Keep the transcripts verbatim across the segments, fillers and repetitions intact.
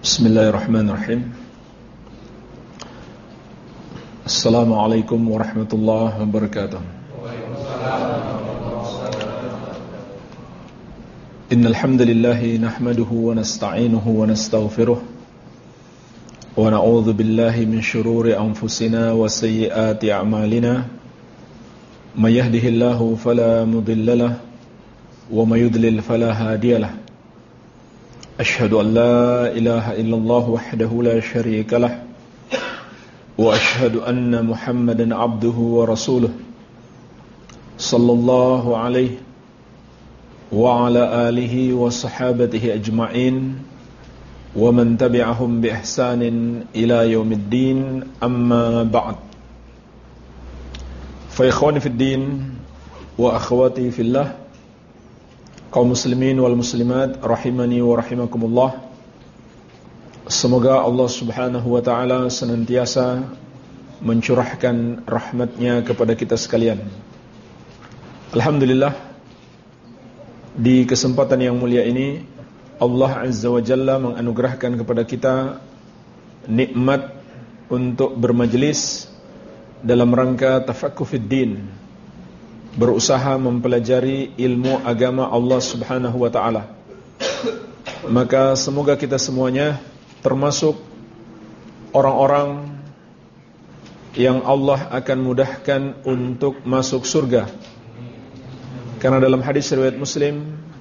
Bismillahirrahmanirrahim. Assalamualaikum warahmatullahi wabarakatuh. Innal hamdalillah nahmaduhu wa nasta'inuhu wa nastaghfiruh wa na'udzu billahi min shururi anfusina wa sayyiati a'malina. May yahdihillahu fala mudilla lahu wa may yudlil fala hadiya lahu. أشهد أن لا إله إلا الله وحده لا شريك له وأشهد أن محمدا عبده ورسوله صلى الله عليه وعلى آله وصحابته أجمعين ومن تبعهم بإحسان إلى يوم الدين أما بعد فإخواني في الدين وأخواتي في الله, kaum muslimin wal muslimat rahimani wa rahimakumullah. Semoga Allah Subhanahu wa taala senantiasa mencurahkan rahmatnya kepada kita sekalian. Alhamdulillah, di kesempatan yang mulia ini Allah Azza wa Jalla menganugerahkan kepada kita nikmat untuk bermajlis dalam rangka tafaqquh fid din, berusaha mempelajari ilmu agama Allah Subhanahu wa taala. Maka semoga kita semuanya termasuk orang-orang yang Allah akan mudahkan untuk masuk surga. Karena dalam hadis riwayat Muslim,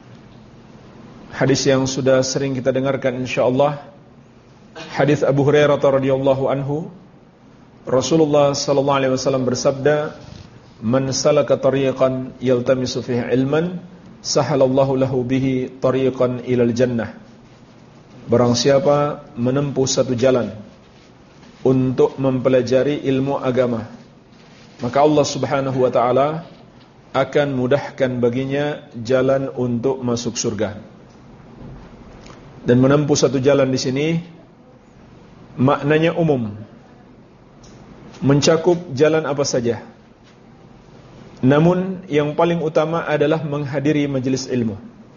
hadis yang sudah sering kita dengarkan insyaallah, hadis Abu Hurairah radhiyallahu anhu, Rasulullah sallallahu alaihi wasallam bersabda, "Man salaka tariqan yaltamisu fihi ilman, sahalallahu lahu bihi tariqan ilal jannah." Barang siapa menempuh satu jalan untuk mempelajari ilmu agama, maka Allah Subhanahu wa taala akan mudahkan baginya jalan untuk masuk surga. Dan menempuh satu jalan di sini maknanya umum, mencakup jalan apa saja. Namun yang paling utama adalah menghadiri majelis ilmu.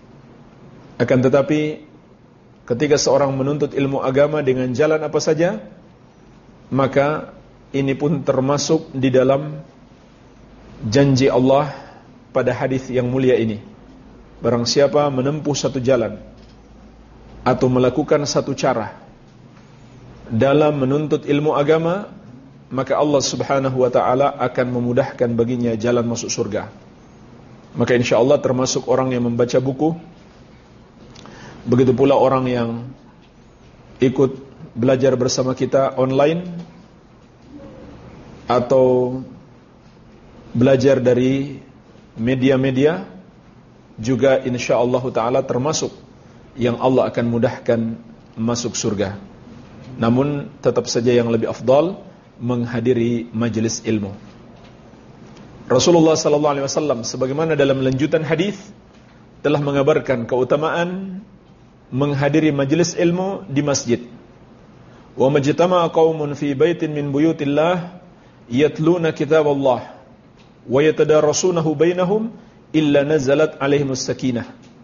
Akan tetapi ketika seorang menuntut ilmu agama dengan jalan apa saja, maka ini pun termasuk di dalam janji Allah pada hadis yang mulia ini. Barang siapa menempuh satu jalan atau melakukan satu cara dalam menuntut ilmu agama, maka Allah Subhanahu wa taala akan memudahkan baginya jalan masuk surga. Maka insyaallah termasuk orang yang membaca buku, begitu pula orang yang ikut belajar bersama kita online atau belajar dari media-media, juga insyaallah taala termasuk yang Allah akan mudahkan masuk surga. Namun tetap saja yang lebih afdal menghadiri majelis ilmu. Rasulullah sallallahu alaihi wasallam sebagaimana dalam lanjutan hadis telah mengabarkan keutamaan menghadiri majelis ilmu di masjid. Wa majtama'a qaumun fi baitin min buyutillah yatluna kitaballah wa yatadarasunahu bainahum illa nazalat alaihimus sakinah.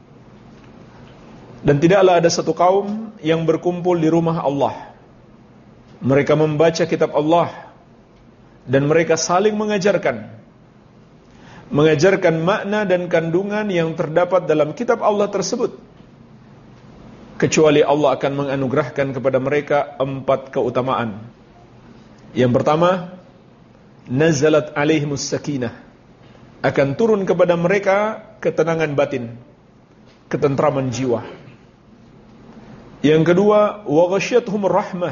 Dan tidaklah ada satu kaum yang berkumpul di rumah Allah, mereka membaca kitab Allah dan mereka saling mengajarkan mengajarkan makna dan kandungan yang terdapat dalam kitab Allah tersebut, kecuali Allah akan menganugerahkan kepada mereka empat keutamaan. Yang pertama, nazalat alaihimus sakinah, akan turun kepada mereka ketenangan batin, ketentraman jiwa. Yang kedua, wa ghasyiyatuhumur rahmah,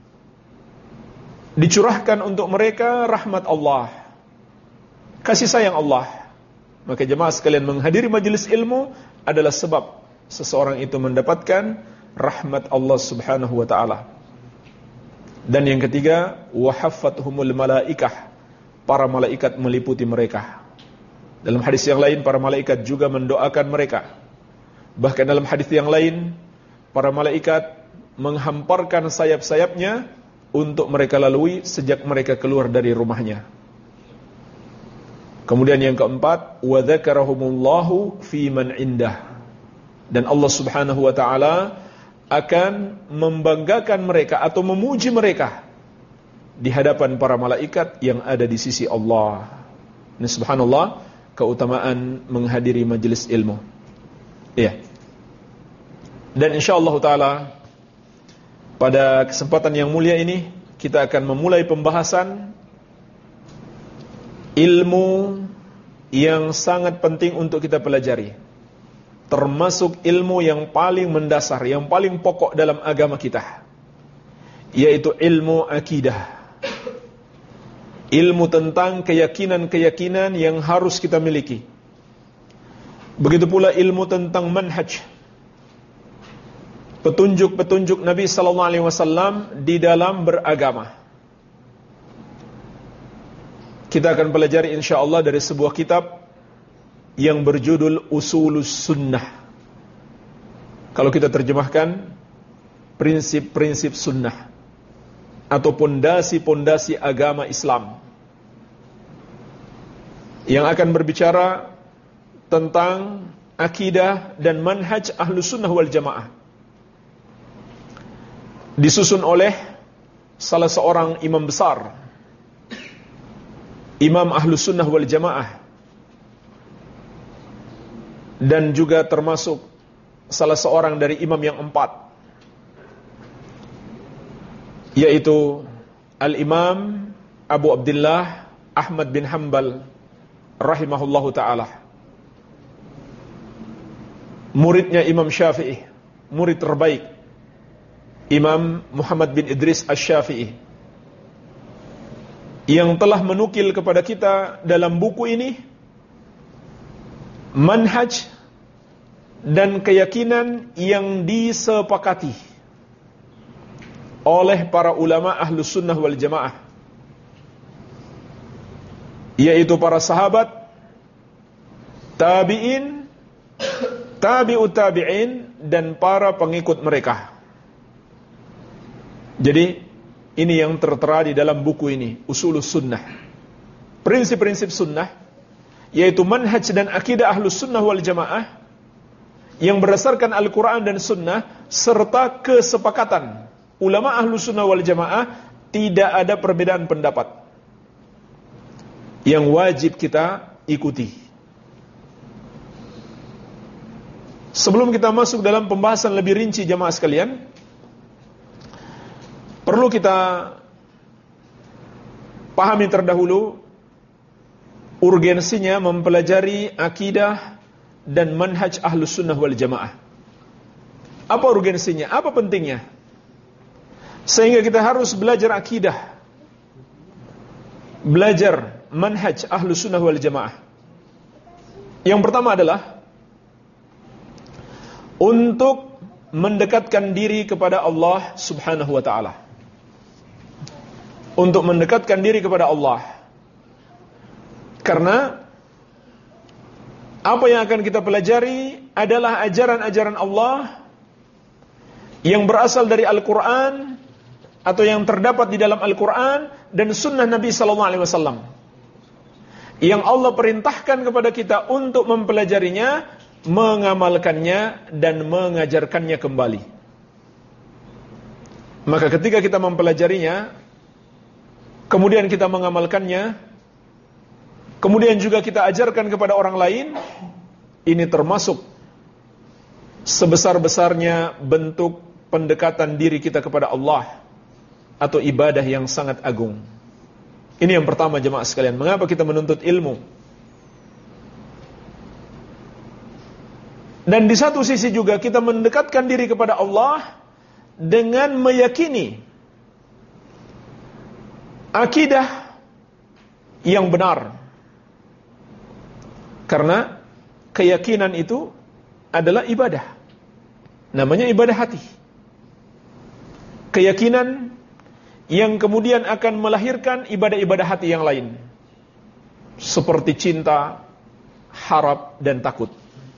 dicurahkan untuk mereka rahmat Allah, kasih sayang Allah. Maka jemaah sekalian, menghadiri majelis ilmu adalah sebab seseorang itu mendapatkan rahmat Allah Subhanahu wa taala. Dan yang ketiga, wa haffathumul malaikah, para malaikat meliputi mereka. Dalam hadis yang lain, para malaikat juga mendoakan mereka. Bahkan dalam hadis yang lain, para malaikat menghamparkan sayap-sayapnya untuk mereka lalui sejak mereka keluar dari rumahnya. Kemudian yang keempat, wa dzakarahumullahu fi man indah, dan Allah Subhanahu wa taala akan membanggakan mereka atau memuji mereka di hadapan para malaikat yang ada di sisi Allah. Ini subhanallah, keutamaan menghadiri majelis ilmu. Iya. Dan insyaallah taala pada kesempatan yang mulia ini kita akan memulai pembahasan ilmu yang sangat penting untuk kita pelajari, termasuk ilmu yang paling mendasar, yang paling pokok dalam agama kita, yaitu ilmu akidah. Ilmu tentang keyakinan-keyakinan yang harus kita miliki. Begitu pula ilmu tentang manhaj, petunjuk-petunjuk Nabi sallallahu alaihi wasallam di dalam beragama. Kita akan pelajari insyaallah dari sebuah kitab yang berjudul Usulus Sunnah. Kalau kita terjemahkan, prinsip-prinsip sunnah atau pondasi-pondasi agama Islam, yang akan berbicara tentang akidah dan manhaj Ahlus Sunnah wal Jamaah. Disusun oleh salah seorang imam besar, Imam Ahlus Sunnah wal Jamaah, dan juga termasuk salah seorang dari imam yang empat, yaitu Al-Imam Abu Abdullah Ahmad bin Hanbal rahimahullahu ta'ala, muridnya Imam Syafi'i, murid terbaik Imam Muhammad bin Idris Asy-Syafi'i, yang telah menukil kepada kita dalam buku ini manhaj dan keyakinan yang disepakati oleh para ulama Ahlus Sunnah wal Jamaah, yaitu para sahabat, tabi'in, tabi'ut tabi'in, dan para pengikut mereka. Jadi ini yang tertera di dalam buku ini, Usulus Sunnah, prinsip-prinsip sunnah, yaitu manhaj dan akidah Ahlus Sunnah wal Jamaah yang berdasarkan Al-Quran dan Sunnah, serta kesepakatan ulama Ahlus Sunnah wal Jamaah. Tidak ada perbedaan pendapat yang wajib kita ikuti. Sebelum kita masuk dalam pembahasan lebih rinci jamaah sekalian, perlu kita pahami terdahulu urgensinya mempelajari akidah dan manhaj Ahlus Sunnah wal Jamaah. Apa urgensinya? Apa pentingnya? Sehingga kita harus belajar akidah, belajar manhaj Ahlus Sunnah wal Jamaah. Yang pertama adalah untuk mendekatkan diri kepada Allah Subhanahu wa ta'ala. Untuk mendekatkan diri kepada Allah. Karena apa yang akan kita pelajari adalah ajaran-ajaran Allah yang berasal dari Al-Quran atau yang terdapat di dalam Al-Quran dan Sunnah Nabi sallallahu alaihi wasallam, yang Allah perintahkan kepada kita untuk mempelajarinya, mengamalkannya, dan mengajarkannya kembali. Maka ketika kita mempelajarinya, kemudian kita mengamalkannya, kemudian juga kita ajarkan kepada orang lain, ini termasuk sebesar-besarnya bentuk pendekatan diri kita kepada Allah atau ibadah yang sangat agung. Ini yang pertama jemaah sekalian. Mengapa kita menuntut ilmu? Dan di satu sisi juga kita mendekatkan diri kepada Allah dengan meyakini akidah yang benar. Karena keyakinan itu adalah ibadah. Namanya ibadah hati. Keyakinan yang kemudian akan melahirkan ibadah-ibadah hati yang lain, seperti cinta, harap, dan takut.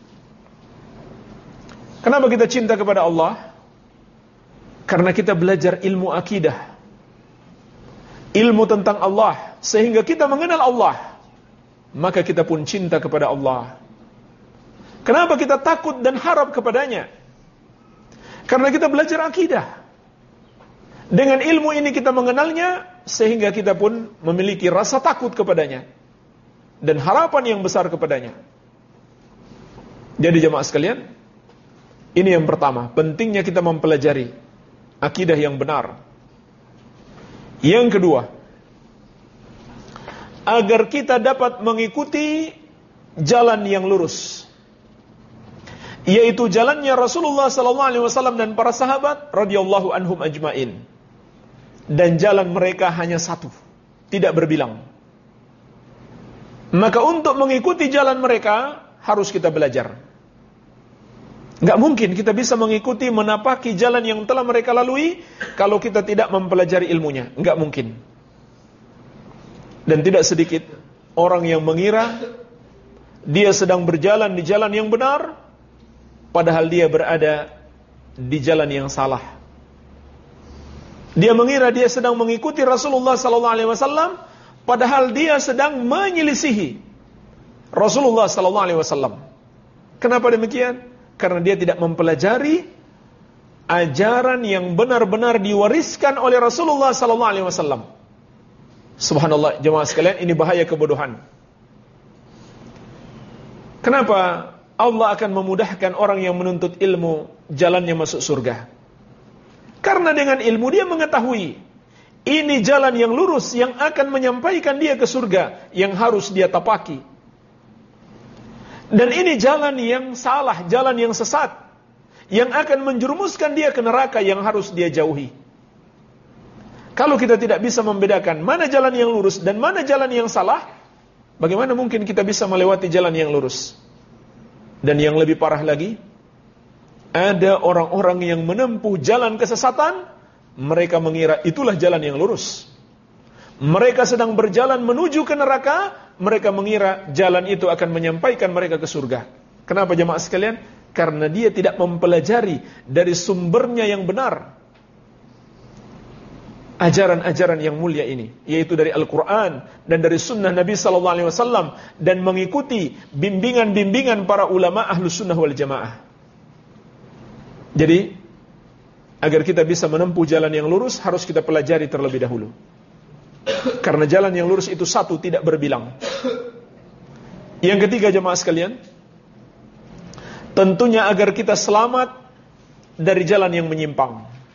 Kenapa kita cinta kepada Allah? Karena kita belajar ilmu akidah, ilmu tentang Allah, sehingga kita mengenal Allah, maka kita pun cinta kepada Allah. Kenapa kita takut dan harap kepadanya? Karena kita belajar akidah. Dengan ilmu ini kita mengenalnya, sehingga kita pun memiliki rasa takut kepadanya dan harapan yang besar kepadanya. Jadi jemaah sekalian, ini yang pertama, pentingnya kita mempelajari akidah yang benar. Yang kedua, agar kita dapat mengikuti jalan yang lurus, yaitu jalannya Rasulullah sallallahu alaihi wasallam dan para sahabat radhiyallahu anhum ajmain. Dan jalan mereka hanya satu, tidak berbilang. Maka untuk mengikuti jalan mereka harus kita belajar. Gak mungkin kita bisa mengikuti, menapaki jalan yang telah mereka lalui kalau kita tidak mempelajari ilmunya. Gak mungkin. Dan tidak sedikit orang yang mengira dia sedang berjalan di jalan yang benar, padahal dia berada di jalan yang salah. Dia mengira dia sedang mengikuti Rasulullah sallallahu alaihi wasallam, padahal dia sedang menyelisihi Rasulullah sallallahu alaihi wasallam. Kenapa demikian? Karena dia tidak mempelajari ajaran yang benar-benar diwariskan oleh Rasulullah sallallahu alaihi wasallam. Subhanallah, jemaah sekalian, ini bahaya kebodohan. Kenapa Allah akan memudahkan orang yang menuntut ilmu jalannya masuk surga? Karena dengan ilmu dia mengetahui ini jalan yang lurus yang akan menyampaikan dia ke surga, yang harus dia tapaki. Dan ini jalan yang salah, jalan yang sesat, yang akan menjerumuskan dia ke neraka, yang harus dia jauhi. Kalau kita tidak bisa membedakan mana jalan yang lurus dan mana jalan yang salah, bagaimana mungkin kita bisa melewati jalan yang lurus? Dan yang lebih parah lagi, ada orang-orang yang menempuh jalan kesesatan, mereka mengira itulah jalan yang lurus. Mereka sedang berjalan menuju ke neraka, mereka mengira jalan itu akan menyampaikan mereka ke surga. Kenapa jemaah sekalian? Karena dia tidak mempelajari dari sumbernya yang benar ajaran-ajaran yang mulia ini, yaitu dari Al-Quran dan dari sunnah Nabi sallallahu alaihi wasallam, dan mengikuti bimbingan-bimbingan para ulama ahlus sunnah wal jamaah. Jadi, agar kita bisa menempuh jalan yang lurus, harus kita pelajari terlebih dahulu. Karena jalan yang lurus itu satu, tidak berbilang. Yang ketiga jemaah sekalian, tentunya agar kita selamat dari jalan yang menyimpang.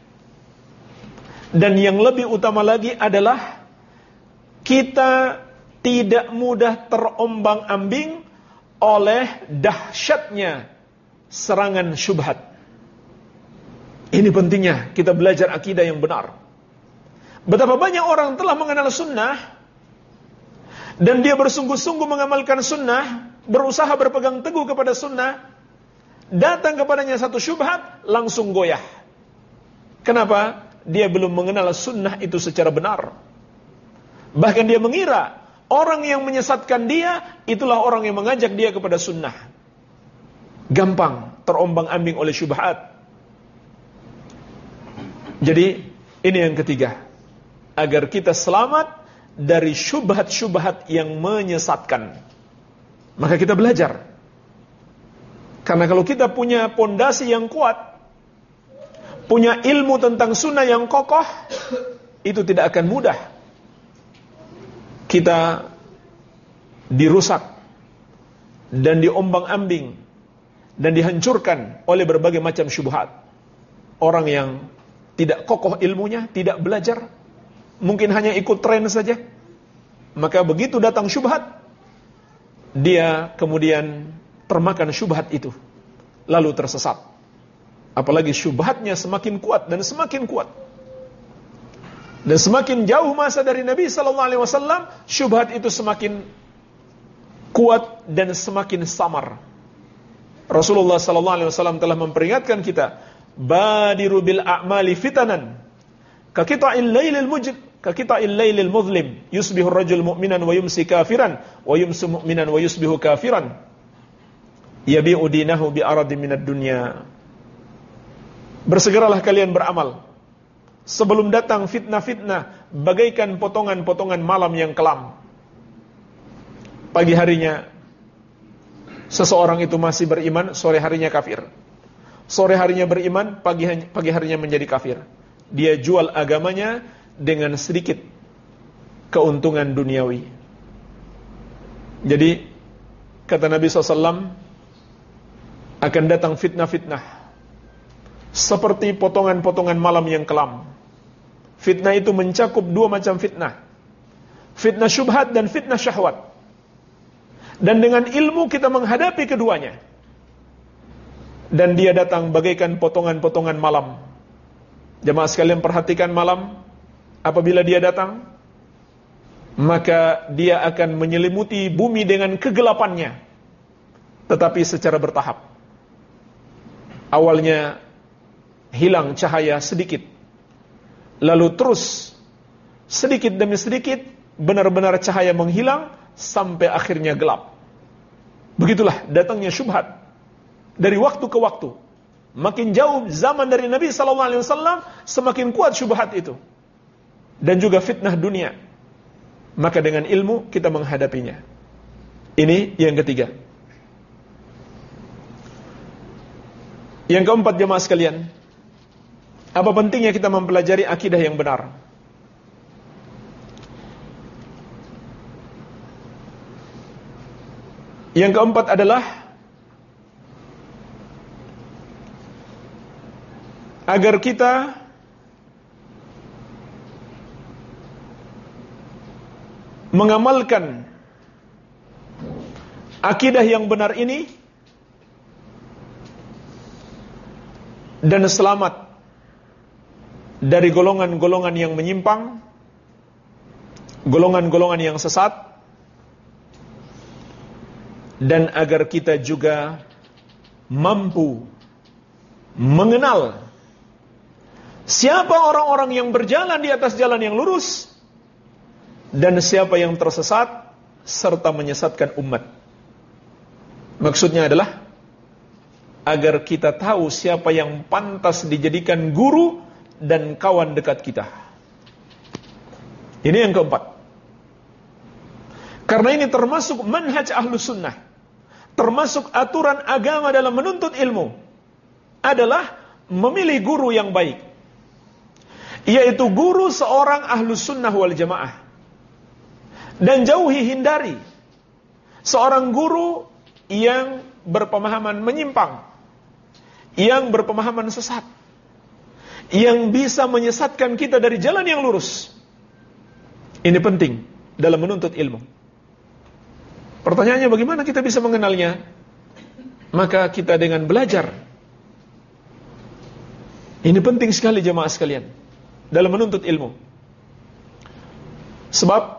Dan yang lebih utama lagi adalah kita tidak mudah terombang-ambing oleh dahsyatnya serangan syubhat. Ini pentingnya kita belajar akidah yang benar. Betapa banyak orang telah mengenal sunnah dan dia bersungguh-sungguh mengamalkan sunnah, berusaha berpegang teguh kepada sunnah, datang kepadanya satu syubhat, langsung goyah. Kenapa? Dia belum mengenal sunnah itu secara benar. Bahkan dia mengira orang yang menyesatkan dia itulah orang yang mengajak dia kepada sunnah. Gampang terombang-ambing oleh syubhat. Jadi ini yang ketiga, agar kita selamat dari syubhat-syubhat yang menyesatkan, maka kita belajar. Karena kalau kita punya pondasi yang kuat, punya ilmu tentang sunnah yang kokoh, itu tidak akan mudah kita dirusak dan diombang-ambing dan dihancurkan oleh berbagai macam syubhat. Orang yang tidak kokoh ilmunya, tidak belajar, mungkin hanya ikut tren saja, maka begitu datang syubhat, dia kemudian termakan syubhat itu, lalu tersesat. Apalagi syubhatnya semakin kuat dan semakin kuat, dan semakin jauh masa dari Nabi sallallahu alaihi wasallam, syubhat itu semakin kuat dan semakin samar. Rasulullah sallallahu alaihi wasallam telah memperingatkan kita, badiru bil a'mali fitanan ka qita'il lailil mujid ka qita'il lailil muzlim yusbihu ar-rajul mu'minan wa yumsi kafiran wa yumsi mu'minan wa yusbihu kafiran yabi'u dinahu bi aradin minad dunya. Bersegeralah kalian beramal sebelum datang fitnah-fitnah bagaikan potongan-potongan malam yang kelam. Pagi harinya seseorang itu masih beriman, sore harinya kafir. Sore harinya beriman, pagi, pagi harinya menjadi kafir. Dia jual agamanya dengan sedikit keuntungan duniawi. Jadi kata Nabi shallallahu alaihi wasallam, akan datang fitnah-fitnah seperti potongan-potongan malam yang kelam. Fitnah itu mencakup dua macam fitnah, fitnah syubhat dan fitnah syahwat. Dan dengan ilmu kita menghadapi keduanya. Dan dia datang bagaikan potongan-potongan malam. Jemaah sekalian perhatikan malam, apabila dia datang, maka dia akan menyelimuti bumi dengan kegelapannya, tetapi secara bertahap. Awalnya hilang cahaya sedikit, lalu terus sedikit demi sedikit benar-benar cahaya menghilang sampai akhirnya gelap. Begitulah datangnya syubhat dari waktu ke waktu. Makin jauh zaman dari Nabi sallallahu alaihi wasallam, semakin kuat syubhat itu. Dan juga fitnah dunia. Maka dengan ilmu kita menghadapinya. Ini yang ketiga. Yang keempat, jemaah sekalian, apa pentingnya kita mempelajari akidah yang benar? Yang keempat adalah agar kita mengamalkan akidah yang benar ini dan selamat dari golongan-golongan yang menyimpang, golongan-golongan yang sesat, dan agar kita juga mampu mengenal siapa orang-orang yang berjalan di atas jalan yang lurus dan siapa yang tersesat serta menyesatkan umat. Maksudnya adalah agar kita tahu siapa yang pantas dijadikan guru dan kawan dekat kita. Ini yang keempat. Karena ini termasuk manhaj Ahlus Sunnah, termasuk aturan agama dalam menuntut ilmu, adalah memilih guru yang baik, yaitu guru seorang Ahlus Sunnah wal Jamaah. Dan jauhi, hindari seorang guru yang berpemahaman menyimpang, yang berpemahaman sesat, yang bisa menyesatkan kita dari jalan yang lurus. Ini penting dalam menuntut ilmu. Pertanyaannya, bagaimana kita bisa mengenalnya? Maka kita dengan belajar. Ini penting sekali jemaah sekalian dalam menuntut ilmu. Sebab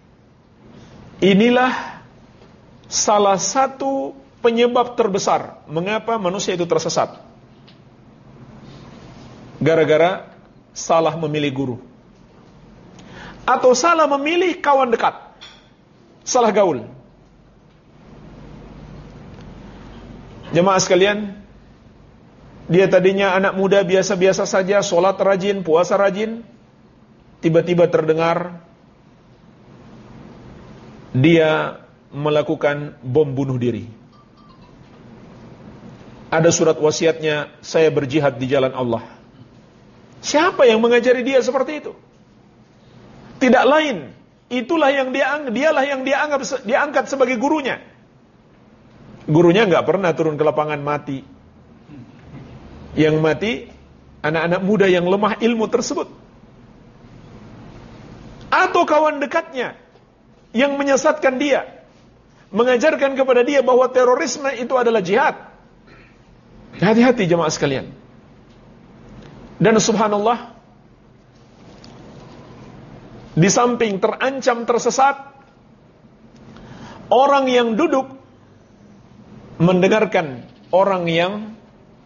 inilah salah satu penyebab terbesar mengapa manusia itu tersesat. Gara-gara salah memilih guru, atau salah memilih kawan dekat, salah gaul. Jemaah sekalian, dia tadinya anak muda biasa-biasa saja, sholat rajin, puasa rajin, tiba-tiba terdengar dia melakukan bom bunuh diri. Ada surat wasiatnya, saya berjihad di jalan Allah. Siapa yang mengajari dia seperti itu? Tidak lain, itulah yang dia dialah yang dia anggap dia angkat sebagai gurunya. Gurunya nggak pernah turun ke lapangan mati. Yang mati anak-anak muda yang lemah ilmu tersebut, atau kawan dekatnya yang menyesatkan dia, mengajarkan kepada dia bahwa terorisme itu adalah jihad. Hati-hati jemaah sekalian. Dan subhanallah, di samping terancam tersesat, orang yang duduk mendengarkan orang yang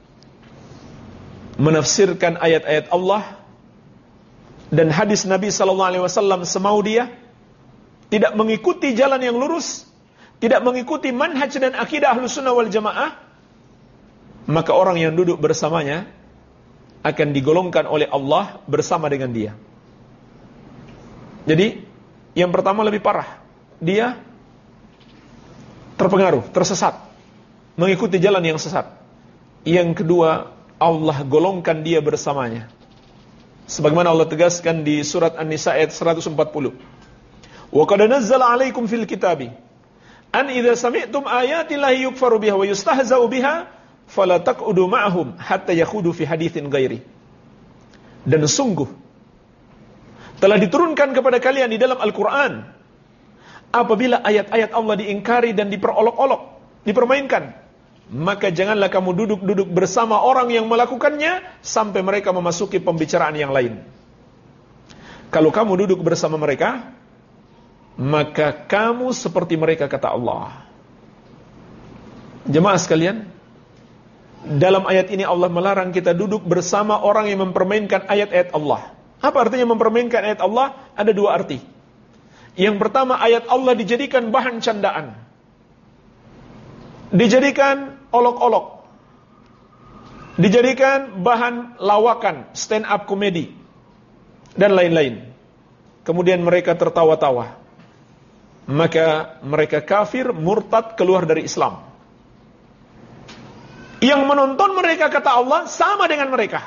menafsirkan ayat-ayat Allah dan hadis Nabi sallallahu alaihi wasallam semau dia, tidak mengikuti jalan yang lurus, tidak mengikuti manhaj dan akidah Ahlus Sunnah wal Jamaah, maka orang yang duduk bersamanya akan digolongkan oleh Allah bersama dengan dia. Jadi, yang pertama lebih parah, dia terpengaruh, tersesat, mengikuti jalan yang sesat. Yang kedua, Allah golongkan dia bersamanya. Sebagaimana Allah tegaskan di surat An-Nisa ayat seratus empat puluh. Wa qad nazzala 'alaikum fil kitabi an idza sami'tum ayati llahi yukfaru biha wa yustahza'u biha fala taq'udu ma'ahum hatta yakhudu fi haditsin ghairi. Dan sungguh telah diturunkan kepada kalian di dalam Al-Qur'an apabila ayat-ayat Allah diingkari dan diperolok-olok, dipermainkan, maka janganlah kamu duduk-duduk bersama orang yang melakukannya sampai mereka memasuki pembicaraan yang lain. Kalau kamu duduk bersama mereka, maka kamu seperti mereka, kata Allah. Jemaah sekalian, dalam ayat ini Allah melarang kita duduk bersama orang yang mempermainkan ayat-ayat Allah. Apa artinya mempermainkan ayat Allah? Ada dua arti. Yang pertama, ayat Allah dijadikan bahan candaan, dijadikan olok-olok, dijadikan bahan lawakan, stand up komedi, dan lain-lain. Kemudian mereka tertawa-tawa. Maka mereka kafir, murtad, keluar dari Islam. Yang menonton mereka, kata Allah, sama dengan mereka.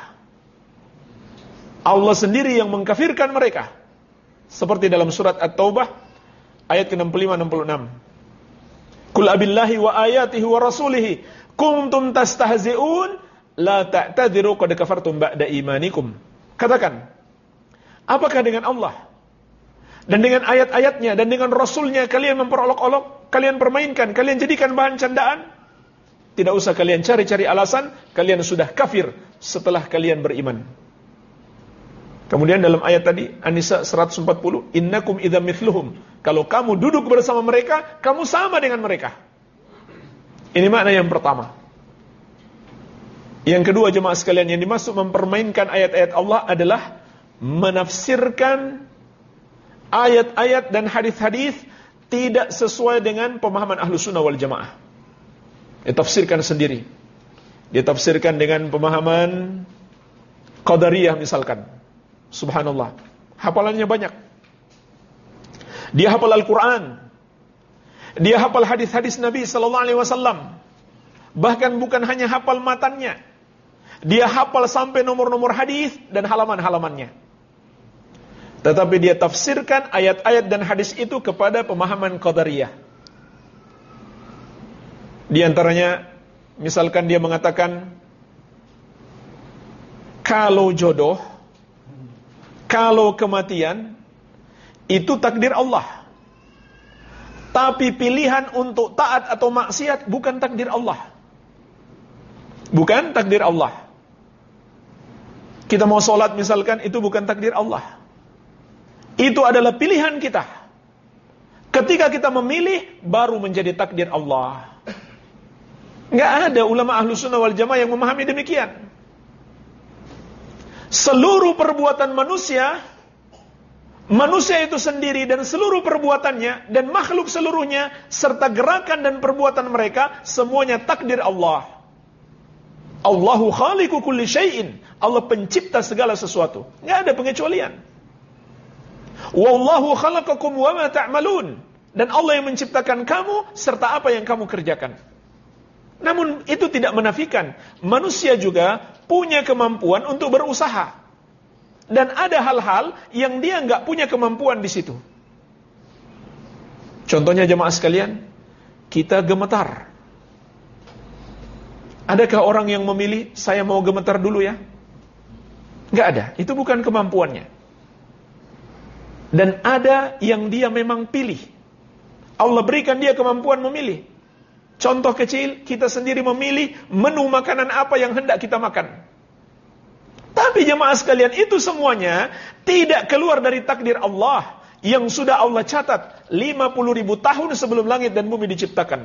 Allah sendiri yang mengkafirkan mereka. Seperti dalam surat At-Taubah ayat ke enam puluh lima enam puluh enam. Qul abillahi wa ayatihi wa rasulihi kuntum tastahzi'un la ta'tadiru qad kafartum ba'da imanikum. Katakan, apakah dengan Allah dan dengan ayat-ayatnya dan dengan Rasulnya kalian memperolok-olok, kalian permainkan, kalian jadikan bahan candaan? Tidak usah kalian cari-cari alasan, kalian sudah kafir setelah kalian beriman. Kemudian dalam ayat tadi An-Nisa seratus empat puluh, innakum idza mithluhum, kalau kamu duduk bersama mereka, kamu sama dengan mereka. Ini makna yang pertama. Yang kedua, jemaah sekalian, yang dimaksud mempermainkan ayat-ayat Allah adalah menafsirkan ayat-ayat dan hadis-hadis tidak sesuai dengan pemahaman Ahlus Sunnah wal Jamaah. Ditafsirkan sendiri. Ditafsirkan dengan pemahaman Qadariyah misalkan. Subhanallah, hafalannya banyak. Dia hafal Al-Quran, dia hafal hadis-hadis Nabi sallallahu alaihi wasallam. Bahkan bukan hanya hafal matannya, dia hafal sampai nomor-nomor hadis dan halaman-halamannya. Tetapi dia tafsirkan ayat-ayat dan hadis itu kepada pemahaman Qadariyah. Di antaranya, misalkan dia mengatakan, kalau jodoh, kalau kematian, itu takdir Allah. Tapi pilihan untuk taat atau maksiat bukan takdir Allah. Bukan takdir Allah. Kita mau sholat misalkan, itu bukan takdir Allah. Itu adalah pilihan kita. Ketika kita memilih, baru menjadi takdir Allah. Nggak ada ulama Ahlus Sunnah wal Jamaah yang memahami demikian. Seluruh perbuatan manusia, manusia itu sendiri dan seluruh perbuatannya, dan makhluk seluruhnya, serta gerakan dan perbuatan mereka, semuanya takdir Allah. Allahu khaliqu kulli syai'in. Allah pencipta segala sesuatu. Nggak ada pengecualian. Wallahu khalaqakum wa ma ta'malun. Dan Allah yang menciptakan kamu serta apa yang kamu kerjakan. Namun itu tidak menafikan manusia juga punya kemampuan untuk berusaha. Dan ada hal-hal yang dia nggak punya kemampuan di situ. Contohnya jemaah sekalian, kita gemetar. Adakah orang yang memilih, saya mau gemetar dulu ya? Nggak ada, itu bukan kemampuannya. Dan ada yang dia memang pilih. Allah berikan dia kemampuan memilih. Contoh kecil, kita sendiri memilih menu makanan apa yang hendak kita makan. Tapi jemaah sekalian, itu semuanya tidak keluar dari takdir Allah yang sudah Allah catat lima puluh ribu tahun sebelum langit dan bumi diciptakan.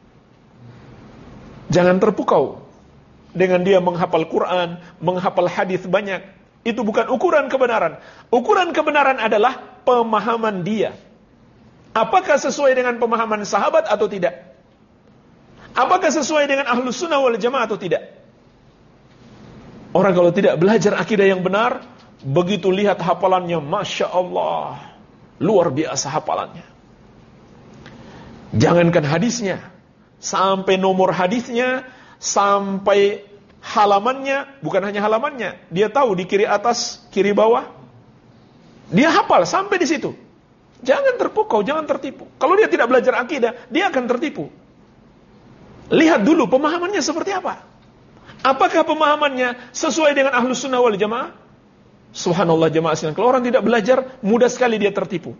Jangan terpukau dengan dia menghafal Quran, menghafal hadis banyak. Itu bukan ukuran kebenaran. Ukuran kebenaran adalah pemahaman dia. Apakah sesuai dengan pemahaman sahabat atau tidak? Apakah sesuai dengan Ahlus Sunnah wal Jamaah atau tidak? Orang kalau tidak belajar akidah yang benar, begitu lihat hafalannya, Masya Allah, luar biasa hafalannya. Jangankan hadisnya, sampai nomor hadisnya, sampai halamannya, bukan hanya halamannya, dia tahu di kiri atas, kiri bawah. Dia hafal sampai di situ. Jangan terpukau, jangan tertipu. Kalau dia tidak belajar akidah, dia akan tertipu. Lihat dulu pemahamannya seperti apa. Apakah pemahamannya sesuai dengan Ahlus Sunnah wal Jamaah? Subhanallah jamaah sekalian, kalau orang tidak belajar, mudah sekali dia tertipu.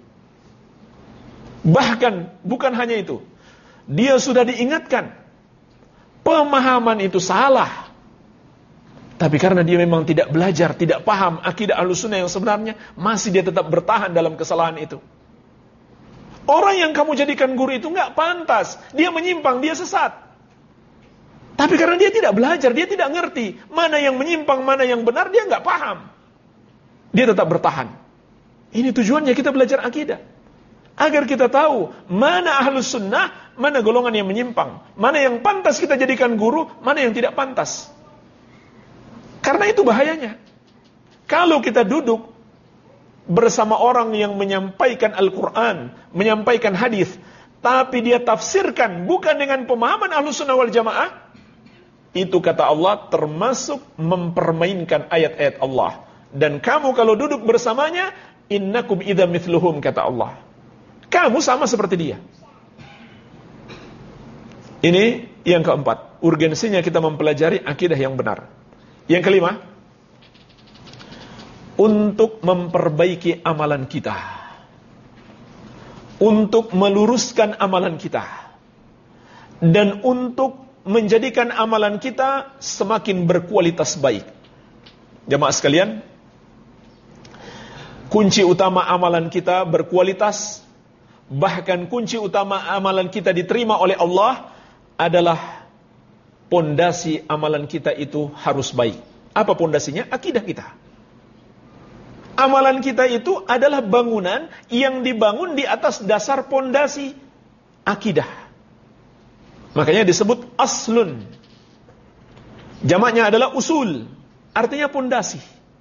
Bahkan bukan hanya itu, dia sudah diingatkan pemahaman itu salah, tapi karena dia memang tidak belajar, tidak paham akidah Ahlussunnah yang sebenarnya, masih dia tetap bertahan dalam kesalahan itu. Orang yang kamu jadikan guru itu nggak pantas, dia menyimpang, dia sesat. Tapi karena dia tidak belajar, dia tidak ngerti mana yang menyimpang, mana yang benar, dia nggak paham. Dia tetap bertahan. Ini tujuannya kita belajar akidah. Agar kita tahu mana Ahlus Sunnah, mana golongan yang menyimpang, mana yang pantas kita jadikan guru, mana yang tidak pantas. Karena itu bahayanya. Kalau kita duduk bersama orang yang menyampaikan Al-Quran, menyampaikan hadis, tapi dia tafsirkan bukan dengan pemahaman Ahlus Sunnah wal Jamaah, itu kata Allah termasuk mempermainkan ayat-ayat Allah. Dan kamu kalau duduk bersamanya, innakum idza mithluhum, kata Allah. Kamu sama seperti dia. Ini yang keempat, urgensinya kita mempelajari akidah yang benar. Yang kelima, untuk memperbaiki amalan kita, untuk meluruskan amalan kita, dan untuk menjadikan amalan kita semakin berkualitas baik. Jamaah sekalian, kunci utama amalan kita berkualitas, bahkan kunci utama amalan kita diterima oleh Allah adalah pondasi amalan kita itu harus baik. Apa pondasinya? Akidah kita. Amalan kita itu adalah bangunan yang dibangun di atas dasar pondasi akidah. Makanya disebut aslun. Jamaknya adalah usul, artinya pondasi.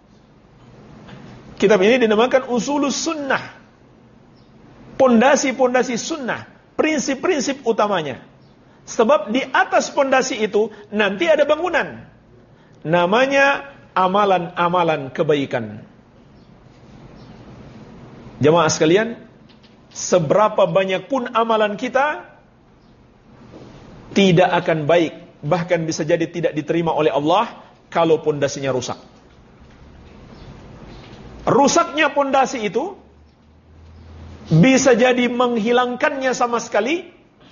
Kitab ini dinamakan Usulus Sunnah. Pondasi-pondasi sunnah, prinsip-prinsip utamanya. Sebab di atas pondasi itu nanti ada bangunan. Namanya amalan-amalan kebaikan. Jamaah sekalian, seberapa banyak pun amalan kita tidak akan baik, bahkan bisa jadi tidak diterima oleh Allah kalau pondasinya rusak. Rusaknya pondasi itu bisa jadi menghilangkannya sama sekali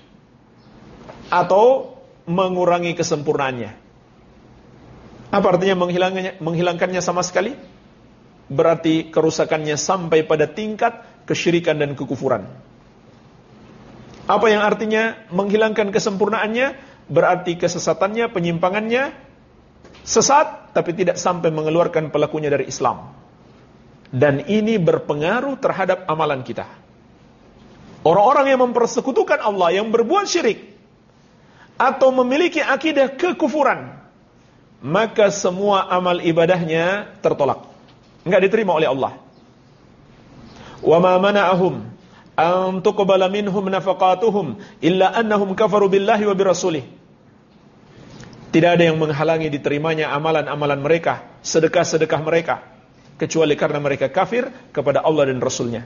atau mengurangi kesempurnaannya. Apa artinya menghilangkannya, menghilangkannya sama sekali? Berarti kerusakannya sampai pada tingkat kesyirikan dan kekufuran. Apa yang artinya menghilangkan kesempurnaannya? Berarti kesesatannya, penyimpangannya sesat, tapi tidak sampai mengeluarkan pelakunya dari Islam. Dan ini berpengaruh terhadap amalan kita. Orang-orang yang mempersekutukan Allah, yang berbuat syirik, atau memiliki akidah kekufuran, maka semua amal ibadahnya tertolak, enggak diterima oleh Allah. Wa ma mana'ahum an tuqbala minhum nafaqatuhum illa annahum kafaru billahi wa birasulih. Tidak ada yang menghalangi diterimanya amalan-amalan mereka, sedekah-sedekah mereka, kecuali karena mereka kafir kepada Allah dan Rasulnya.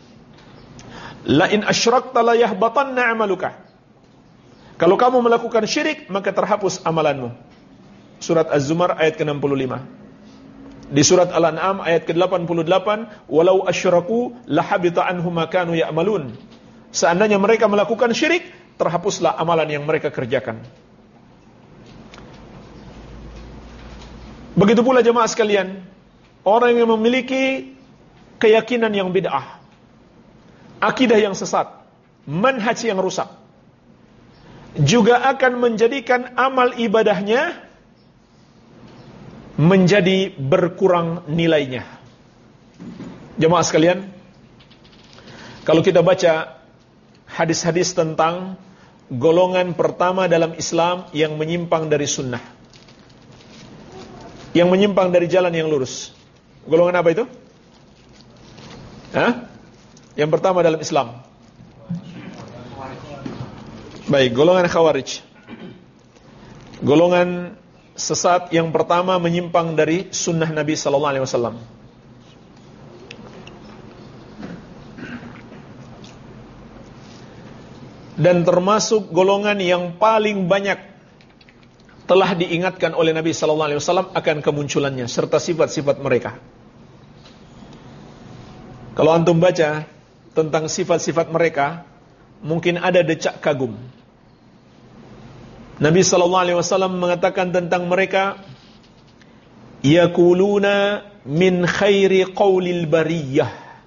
La in asyrakta la yahbatanna amaluka. Kalau kamu melakukan syirik, maka terhapus amalanmu. Surat Az-Zumar ayat ke enam puluh lima. Di surat Al-An'am ayat ke delapan puluh delapan, walau asyraku lahabita anhum ma kanu ya'malun. Seandainya mereka melakukan syirik, terhapuslah amalan yang mereka kerjakan. Begitu pula jemaah sekalian, orang yang memiliki keyakinan yang bid'ah, akidah yang sesat, manhaj yang rusak, juga akan menjadikan amal ibadahnya menjadi berkurang nilainya. Jemaah sekalian, kalau kita baca hadis-hadis tentang golongan pertama dalam Islam yang menyimpang dari sunnah, yang menyimpang dari jalan yang lurus, golongan apa itu? Hah? Yang pertama dalam Islam. Baik, golongan Khawarij. Golongan sesat yang pertama menyimpang dari sunnah Nabi sallallahu alaihi wasallam. Dan termasuk golongan yang paling banyak telah diingatkan oleh Nabi sallallahu alaihi wasallam akan kemunculannya serta sifat-sifat mereka. Kalau antum baca tentang sifat-sifat mereka, mungkin ada decak kagum. Nabi sallallahu alaihi wasallam mengatakan tentang mereka, yaquluna min khairi qaulil bariyah.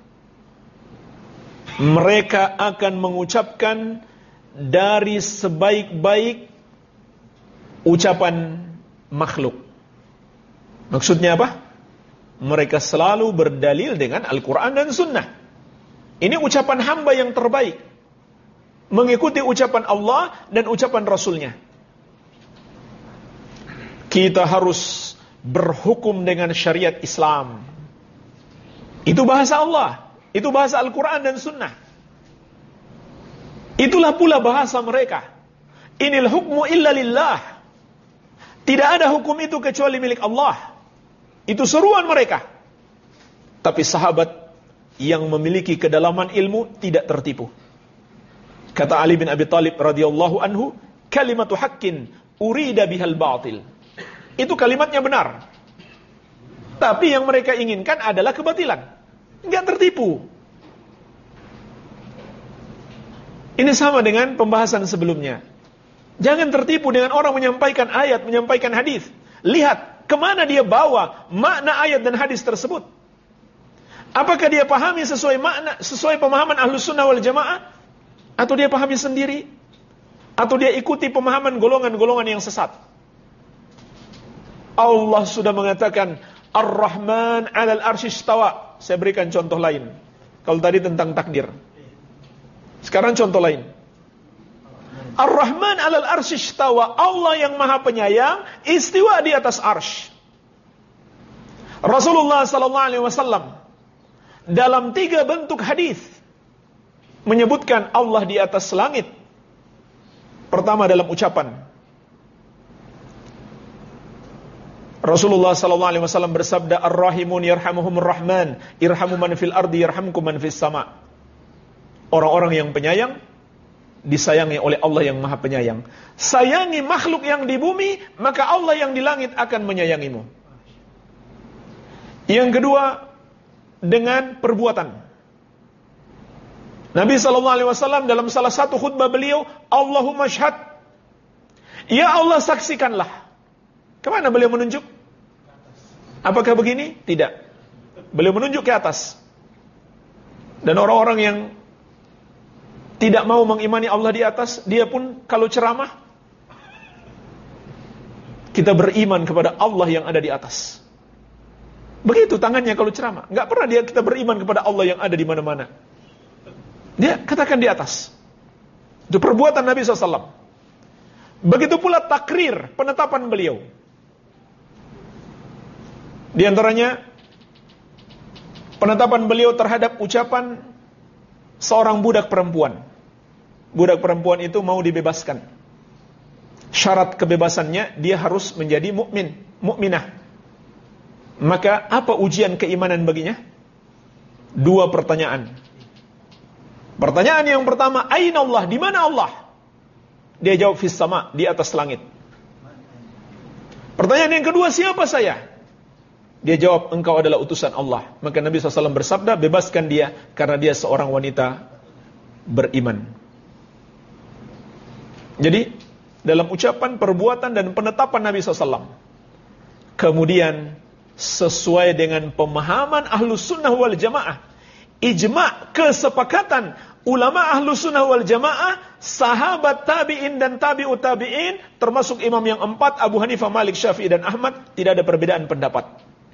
Mereka akan mengucapkan dari sebaik-baik ucapan makhluk. Maksudnya apa? Mereka selalu berdalil dengan Al-Quran dan Sunnah. Ini ucapan hamba yang terbaik, mengikuti ucapan Allah dan ucapan Rasulnya. Kita harus berhukum dengan syariat Islam. Itu bahasa Allah, itu bahasa Al-Quran dan Sunnah. Itulah pula bahasa mereka. Inil hukmu illa lillah. Tidak ada hukum itu kecuali milik Allah. Itu seruan mereka. Tapi sahabat yang memiliki kedalaman ilmu tidak tertipu. Kata Ali bin Abi Thalib radhiyallahu anhu, kalimatu haqqin urida bihal batil. Itu kalimatnya benar. Tapi yang mereka inginkan adalah kebatilan. Enggak tertipu. Ini sama dengan pembahasan sebelumnya. Jangan tertipu dengan orang menyampaikan ayat, menyampaikan hadis. Lihat kemana dia bawa makna ayat dan hadis tersebut. Apakah dia pahami sesuai makna, sesuai pemahaman Ahlus Sunnah wal Jamaah, atau dia pahami sendiri, atau dia ikuti pemahaman golongan-golongan yang sesat. Allah sudah mengatakan Ar-Rahman 'alal arsy istawa. Saya berikan contoh lain. Kalau tadi tentang takdir, sekarang contoh lain. Ar-Rahman 'alal arsy istawa. Allah yang Maha Penyayang istiwa di atas arsy. Rasulullah sallallahu alaihi wasallam dalam tiga bentuk hadis menyebutkan Allah di atas langit. Pertama dalam ucapan. Rasulullah sallallahu alaihi wasallam bersabda, Ar-Rahimun yarhamuhumur Rahman, irhamu man fil ardi yarhamkum man fis sama. Orang-orang yang penyayang disayangi oleh Allah yang Maha Penyayang. Sayangi makhluk yang di bumi, maka Allah yang di langit akan menyayangimu. Yang kedua, dengan perbuatan. Nabi sallallahu alaihi wasallam dalam salah satu khutbah beliau, Allahumma syhad. Ya Allah, saksikanlah. Kemana beliau menunjuk? Apakah begini? Tidak. Beliau menunjuk ke atas. Dan orang-orang yang tidak mau mengimani Allah di atas, dia pun kalau ceramah, kita beriman kepada Allah yang ada di atas. Begitu tangannya kalau ceramah. Enggak pernah dia kita beriman kepada Allah yang ada di mana-mana. Dia katakan di atas. Itu perbuatan Nabi shallallahu alaihi wasallam. Begitu pula takrir, penetapan beliau. Di antaranya penetapan beliau terhadap ucapan seorang budak perempuan. Budak perempuan itu mau dibebaskan. Syarat kebebasannya dia harus menjadi mukmin, mukminah. Maka apa ujian keimanan baginya? Dua pertanyaan. Pertanyaan yang pertama, aina Allah? Di mana Allah? Dia jawab fis sama, di atas langit. Pertanyaan yang kedua, siapa saya? Dia jawab, engkau adalah utusan Allah. Maka Nabi shallallahu alaihi wasallam bersabda, bebaskan dia karena dia seorang wanita beriman. Jadi, dalam ucapan, perbuatan, dan penetapan Nabi shallallahu alaihi wasallam. Kemudian, sesuai dengan pemahaman Ahlus Sunnah wal Jamaah, ijma' kesepakatan ulama Ahlus Sunnah wal Jamaah, sahabat tabi'in dan tabi'ut tabi'in, termasuk imam yang empat, Abu Hanifah, Malik, Syafi'i, dan Ahmad, tidak ada perbedaan pendapat.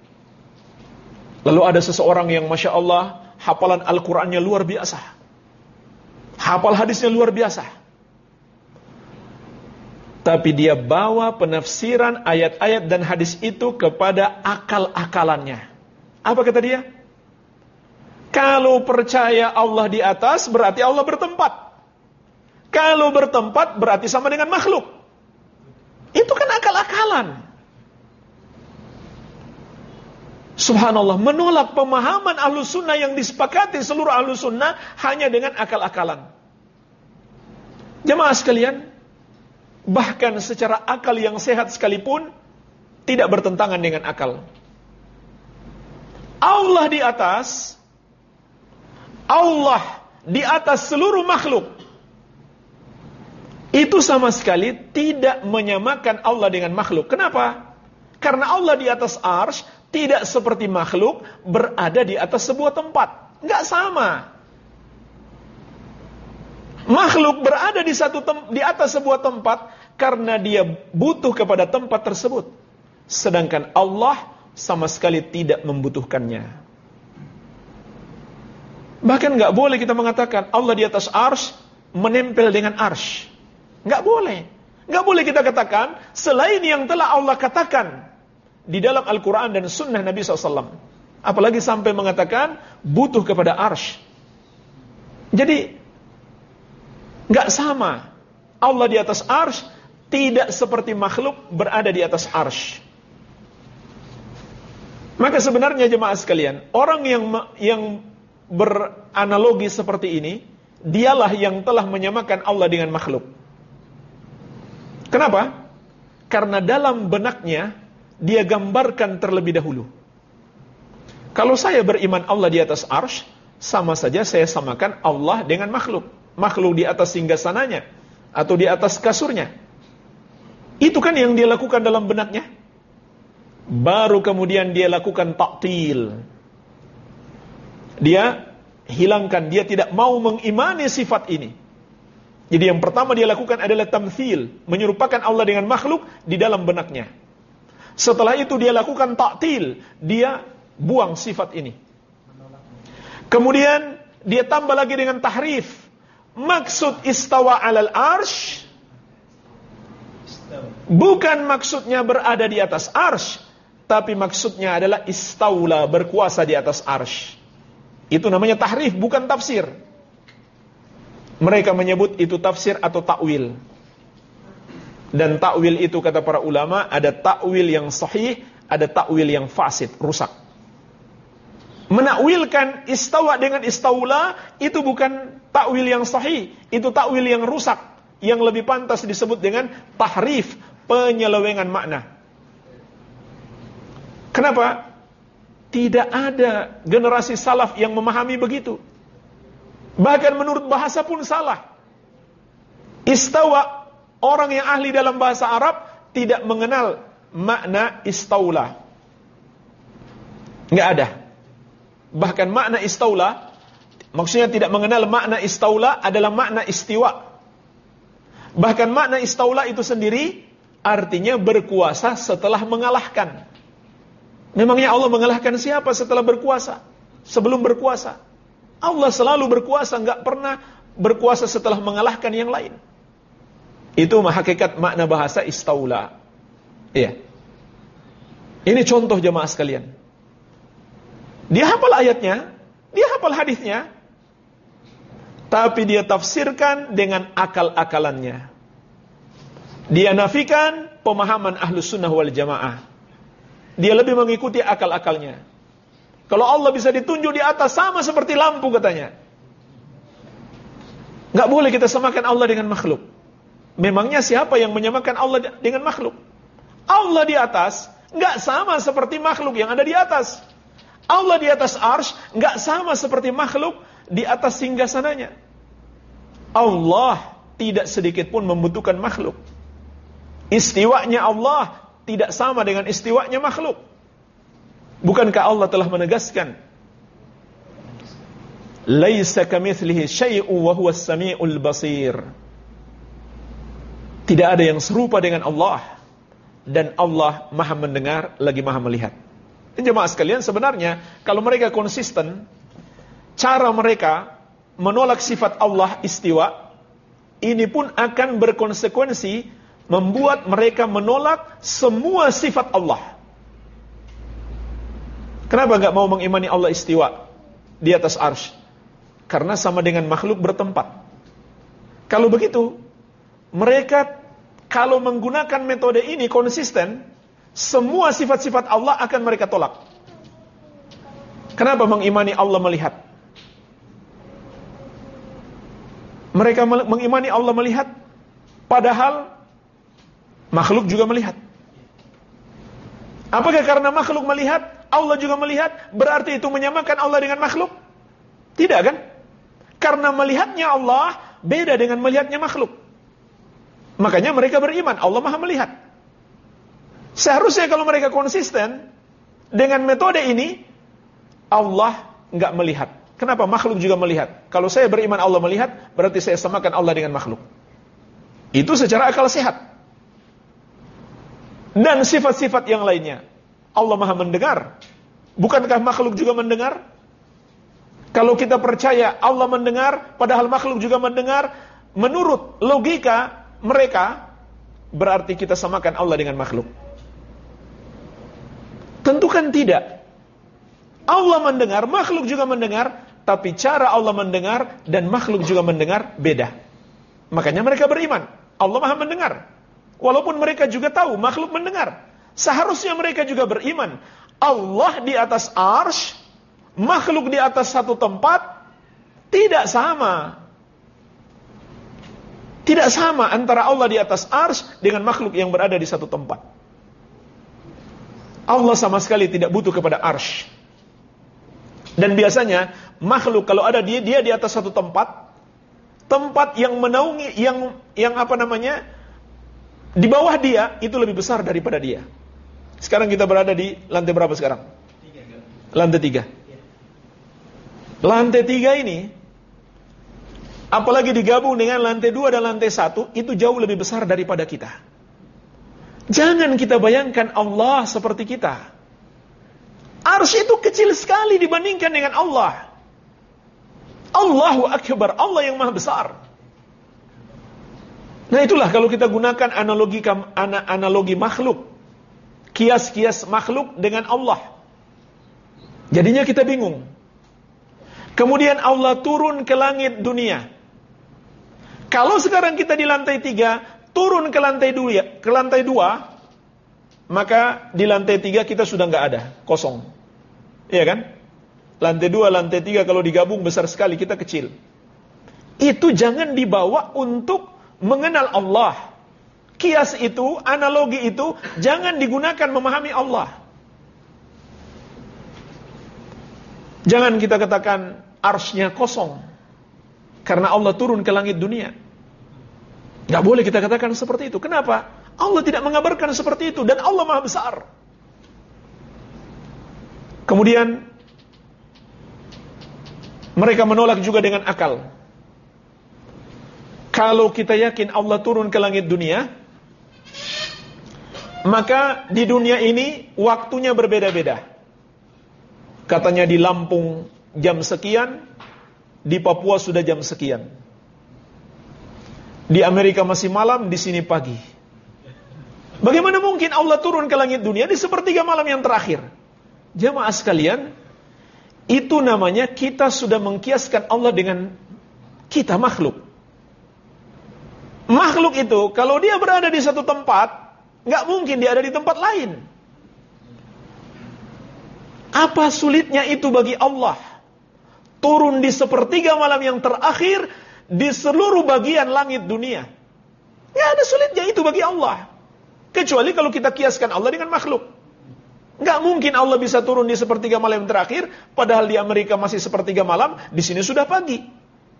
Lalu ada seseorang yang Masya Allah, hafalan Al-Qurannya luar biasa, hafal hadisnya luar biasa, tapi dia bawa penafsiran ayat-ayat dan hadis itu kepada akal-akalannya. Apa kata dia? Kalau percaya Allah di atas, berarti Allah bertempat. Kalau bertempat, berarti sama dengan makhluk. Itu kan akal-akalan. Subhanallah, menolak pemahaman Ahlus Sunnah yang disepakati seluruh Ahlus Sunnah hanya dengan akal-akalan. Jemaah sekalian, bahkan secara akal yang sehat sekalipun tidak bertentangan dengan akal. Allah di atas, Allah di atas seluruh makhluk, itu sama sekali tidak menyamakan Allah dengan makhluk. Kenapa? Karena Allah di atas arsy tidak seperti makhluk berada di atas sebuah tempat. Nggak sama. Makhluk berada di satu tem- di atas sebuah tempat karena dia butuh kepada tempat tersebut. Sedangkan Allah sama sekali tidak membutuhkannya. Bahkan nggak boleh kita mengatakan Allah di atas arsy menempel dengan arsy. Nggak boleh. Nggak boleh kita katakan selain yang telah Allah katakan di dalam Al-Quran dan Sunnah Nabi shallallahu alaihi wasallam. Apalagi sampai mengatakan butuh kepada arsy. Jadi nggak sama. Allah di atas arsy tidak seperti makhluk berada di atas arsy. Maka sebenarnya jemaah sekalian, orang yang yang beranalogi seperti ini, dialah yang telah menyamakan Allah dengan makhluk. Kenapa? Karena dalam benaknya dia gambarkan terlebih dahulu. Kalau saya beriman Allah di atas arsy, sama saja saya samakan Allah dengan makhluk. Makhluk di atas singgasananya atau di atas kasurnya. Itu kan yang dia lakukan dalam benaknya. Baru kemudian dia lakukan ta'til. Dia hilangkan, dia tidak mau mengimani sifat ini. Jadi yang pertama dia lakukan adalah tamthil, menyerupakan Allah dengan makhluk di dalam benaknya. Setelah itu dia lakukan ta'til, dia buang sifat ini. Kemudian dia tambah lagi dengan tahrif. Maksud istawa alal arsh bukan maksudnya berada di atas arsh, tapi maksudnya adalah istaula, berkuasa di atas arsh. Itu namanya tahrif, bukan tafsir. Mereka menyebut itu tafsir atau takwil. Dan takwil itu kata para ulama, ada takwil yang sahih, ada takwil yang fasid, rusak. Menakwilkan istawa dengan istaula itu bukan takwil yang sahih, itu takwil yang rusak, yang lebih pantas disebut dengan tahrif, penyelewengan makna. Kenapa? Tidak ada generasi salaf yang memahami begitu. Bahkan menurut bahasa pun salah. Istawa, orang yang ahli dalam bahasa Arab tidak mengenal makna istaula. Nggak ada. Bahkan makna istaula, maksudnya tidak mengenal makna istaula adalah makna istiwa. Bahkan makna istaula itu sendiri artinya berkuasa setelah mengalahkan. Memangnya Allah mengalahkan siapa setelah berkuasa? Sebelum berkuasa, Allah selalu berkuasa, nggak pernah berkuasa setelah mengalahkan yang lain. Itu hakikat makna bahasa istaula. Iya. Ini contoh jemaah sekalian. Dia hafal ayatnya, dia hafal hadisnya, tapi dia tafsirkan dengan akal-akalannya. Dia nafikan pemahaman Ahlus Sunnah wal Jamaah. Dia lebih mengikuti akal-akalnya. Kalau Allah bisa ditunjuk di atas sama seperti lampu katanya. Nggak boleh kita samakan Allah dengan makhluk. Memangnya siapa yang menyamakan Allah dengan makhluk? Allah di atas nggak sama seperti makhluk yang ada di atas. Allah di atas arsy nggak sama seperti makhluk di atas singgasananya. Allah tidak sedikit pun membutuhkan makhluk. Istiwanya Allah tidak sama dengan istiwanya makhluk. Bukankah Allah telah menegaskan, laisa kamitslihi syai'un wa huwas samiul basir. Tidak ada yang serupa dengan Allah, dan Allah Maha mendengar lagi Maha melihat. Jemaah sekalian, sebenarnya kalau mereka konsisten, cara mereka menolak sifat Allah istiwa, ini pun akan berkonsekuensi membuat mereka menolak semua sifat Allah. Kenapa gak mau mengimani Allah istiwa di atas arsy? Karena sama dengan makhluk bertempat. Kalau begitu, mereka kalau menggunakan metode ini konsisten, semua sifat-sifat Allah akan mereka tolak. Kenapa mengimani Allah melihat? Mereka mengimani Allah melihat, padahal makhluk juga melihat. Apakah karena makhluk melihat, Allah juga melihat, berarti itu menyamakan Allah dengan makhluk? Tidak kan? Karena melihatnya Allah beda dengan melihatnya makhluk. Makanya mereka beriman, Allah Maha melihat. Seharusnya kalau mereka konsisten dengan metode ini, Allah enggak melihat. Kenapa? Makhluk juga melihat. Kalau saya beriman Allah melihat, berarti saya samakan Allah dengan makhluk. Itu secara akal sehat. Dan sifat-sifat yang lainnya. Allah Maha mendengar. Bukankah makhluk juga mendengar? Kalau kita percaya Allah mendengar, padahal makhluk juga mendengar, menurut logika mereka, berarti kita samakan Allah dengan makhluk. Tentu kan tidak. Allah mendengar, makhluk juga mendengar, tapi cara Allah mendengar dan makhluk juga mendengar beda. Makanya mereka beriman, Allah Maha mendengar. Walaupun mereka juga tahu makhluk mendengar. Seharusnya mereka juga beriman, Allah di atas arsy, makhluk di atas satu tempat, tidak sama. Tidak sama antara Allah di atas arsy dengan makhluk yang berada di satu tempat. Allah sama sekali tidak butuh kepada arsy. Dan biasanya makhluk kalau ada dia dia di atas satu tempat, tempat yang menaungi yang yang apa namanya? Di bawah dia itu lebih besar daripada dia. Sekarang kita berada di lantai berapa sekarang? Tiga. Lantai tiga. Lantai tiga ini, apalagi digabung dengan lantai dua dan lantai satu, itu jauh lebih besar daripada kita. Jangan kita bayangkan Allah seperti kita. Arsy itu kecil sekali dibandingkan dengan Allah. Allahu Akbar, Allah yang maha besar. Nah itulah kalau kita gunakan analogi analogi makhluk, kias-kias makhluk dengan Allah, jadinya kita bingung. Kemudian Allah turun ke langit dunia. Kalau sekarang kita di lantai tiga, turun ke lantai dua, ke lantai dua, maka di lantai tiga kita sudah nggak ada, kosong. Iya kan? Lantai dua, lantai tiga kalau digabung besar sekali, kita kecil. Itu jangan dibawa untuk mengenal Allah. Kias itu, analogi itu, jangan digunakan memahami Allah. Jangan kita katakan arsy-nya kosong karena Allah turun ke langit dunia. Gak boleh kita katakan seperti itu. Kenapa? Allah tidak mengabarkan seperti itu dan Allah maha besar. Kemudian mereka menolak juga dengan akal. Kalau kita yakin Allah turun ke langit dunia, maka di dunia ini waktunya berbeda-beda. Katanya di Lampung jam sekian, di Papua sudah jam sekian. Di Amerika masih malam, di sini pagi. Bagaimana mungkin Allah turun ke langit dunia di sepertiga malam yang terakhir? Jamaah sekalian, itu namanya kita sudah mengkiaskan Allah dengan kita makhluk. Makhluk itu, kalau dia berada di satu tempat, nggak mungkin dia ada di tempat lain. Apa sulitnya itu bagi Allah? Turun di sepertiga malam yang terakhir, di seluruh bagian langit dunia. Nggak ada sulitnya itu bagi Allah. Kecuali kalau kita kiaskan Allah dengan makhluk. Nggak mungkin Allah bisa turun di sepertiga malam yang terakhir, padahal di Amerika masih sepertiga malam, di sini sudah pagi.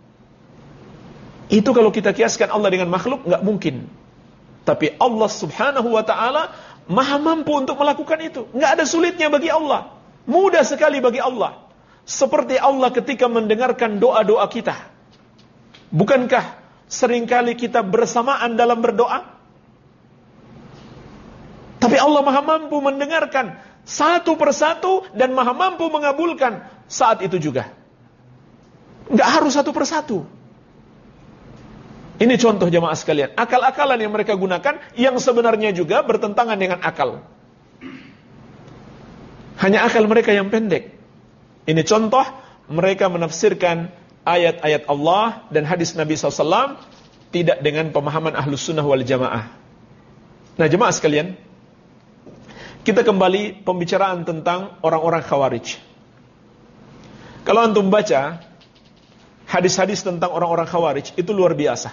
Itu kalau kita kiaskan Allah dengan makhluk, nggak mungkin. Tapi Allah subhanahu wa ta'ala maha mampu untuk melakukan itu. Nggak ada sulitnya bagi Allah. Mudah sekali bagi Allah. Seperti Allah ketika mendengarkan doa-doa kita. Bukankah seringkali kita bersamaan dalam berdoa? Tapi Allah maha mampu mendengarkan satu persatu dan maha mampu mengabulkan saat itu juga. Nggak harus satu persatu. Ini contoh jamaah sekalian, akal-akalan yang mereka gunakan yang sebenarnya juga bertentangan dengan akal. Hanya akal mereka yang pendek. Ini contoh mereka menafsirkan ayat-ayat Allah dan hadis Nabi shallallahu alaihi wasallam tidak dengan pemahaman Ahlus Sunnah wal Jamaah. Nah jemaah sekalian, kita kembali pembicaraan tentang orang-orang Khawarij. Kalau antum baca hadis-hadis tentang orang-orang Khawarij, itu luar biasa.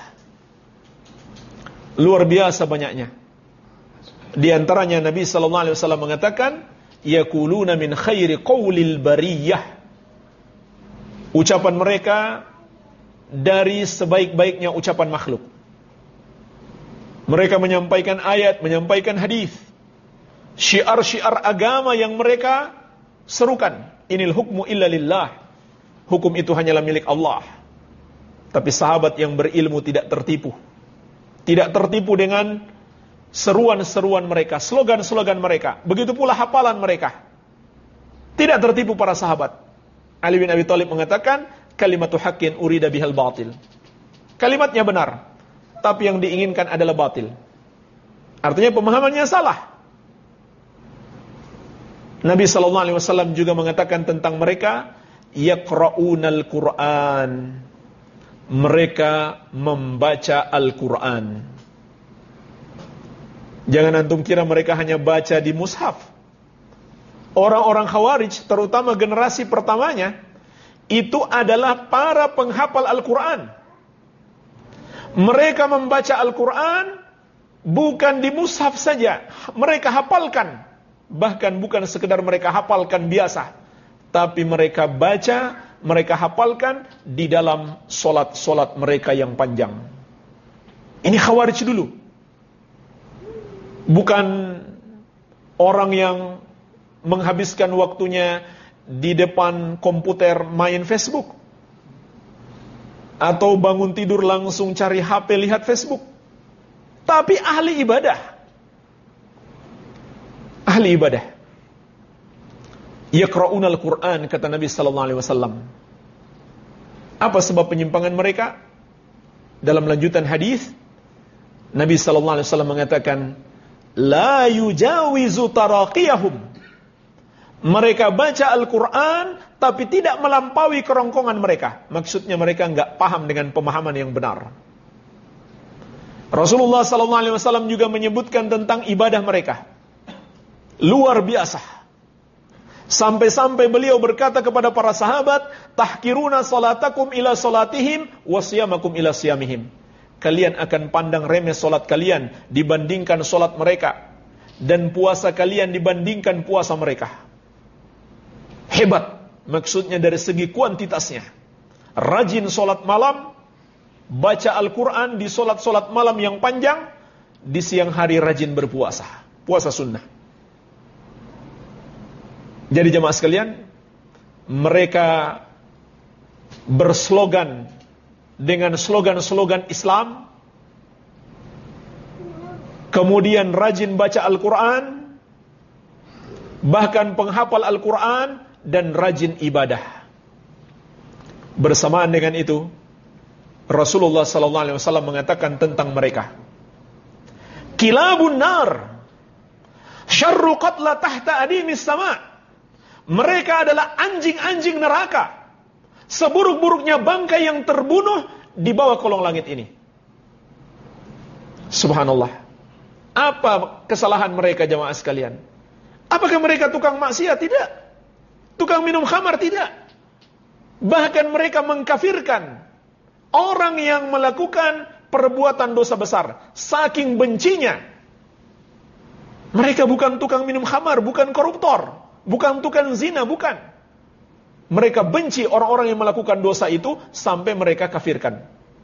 Luar biasa banyaknya. Di antaranya Nabi sallallahu alaihi wasallam mengatakan, yaquluna min khairi qaulil bariyah. Ucapan mereka dari sebaik-baiknya ucapan makhluk. Mereka menyampaikan ayat, menyampaikan hadis, syiar-syiar agama yang mereka serukan. Inil hukmu illa lillah. Hukum itu hanyalah milik Allah. Tapi sahabat yang berilmu tidak tertipu. Tidak tertipu dengan seruan-seruan mereka, slogan-slogan mereka. Begitu pula hafalan mereka. Tidak tertipu para sahabat. Ali bin Abi Thalib mengatakan, kalimatu haqqin urida bihal batil. Kalimatnya benar, tapi yang diinginkan adalah batil. Artinya pemahamannya salah. Nabi sallallahu alaihi wasallam juga mengatakan tentang mereka, yaqra'unal Qur'an. Mereka membaca Al-Qur'an. Jangan antum kira mereka hanya baca di mushaf. Orang-orang Khawarij, terutama generasi pertamanya, itu adalah para penghafal Al-Qur'an. Mereka membaca Al-Quran bukan di mushaf saja, mereka hafalkan. Bahkan bukan sekedar mereka hafalkan biasa, tapi mereka baca, mereka hafalkan di dalam solat-solat mereka yang panjang. Ini Khawarij dulu. Bukan orang yang menghabiskan waktunya di depan komputer main Facebook, atau bangun tidur langsung cari H P lihat Facebook. Tapi ahli ibadah. Ahli ibadah. Yaqra'unal Qur'an, kata Nabi sallallahu alaihi wasallam. Apa sebab penyimpangan mereka? Dalam lanjutan hadis, Nabi sallallahu alaihi wasallam mengatakan, la yujawizu taraqiyahum. Mereka baca Al-Quran, tapi tidak melampaui kerongkongan mereka. Maksudnya mereka enggak paham dengan pemahaman yang benar. Rasulullah sallallahu alaihi wasallam juga menyebutkan tentang ibadah mereka. Luar biasa. Sampai-sampai beliau berkata kepada para sahabat, tahkiruna salatakum ila salatihim, wa siyamakum ila siyamihim. Kalian akan pandang remeh salat kalian dibandingkan salat mereka, dan puasa kalian dibandingkan puasa mereka. Hebat, maksudnya dari segi kuantitasnya. Rajin solat malam, baca Al-Quran di solat-solat malam yang panjang, di siang hari rajin berpuasa, puasa sunnah. Jadi jemaah sekalian, mereka berslogan dengan slogan-slogan Islam, kemudian rajin baca Al-Quran, bahkan penghafal Al-Quran, dan rajin ibadah. Bersamaan dengan itu, Rasulullah sallallahu alaihi wasallam mengatakan tentang mereka, kilabun nar syarru qatla tahta adimis sama. Mereka adalah anjing-anjing neraka, seburuk-buruknya bangkai yang terbunuh di bawah kolong langit ini. Subhanallah. Apa kesalahan mereka jemaah sekalian? Apakah mereka tukang maksiat? Tidak. Tukang minum khamar? Tidak. Bahkan mereka mengkafirkan orang yang melakukan perbuatan dosa besar. Saking bencinya. Mereka bukan tukang minum khamar, bukan koruptor, bukan tukang zina, bukan. Mereka benci orang-orang yang melakukan dosa itu sampai mereka kafirkan.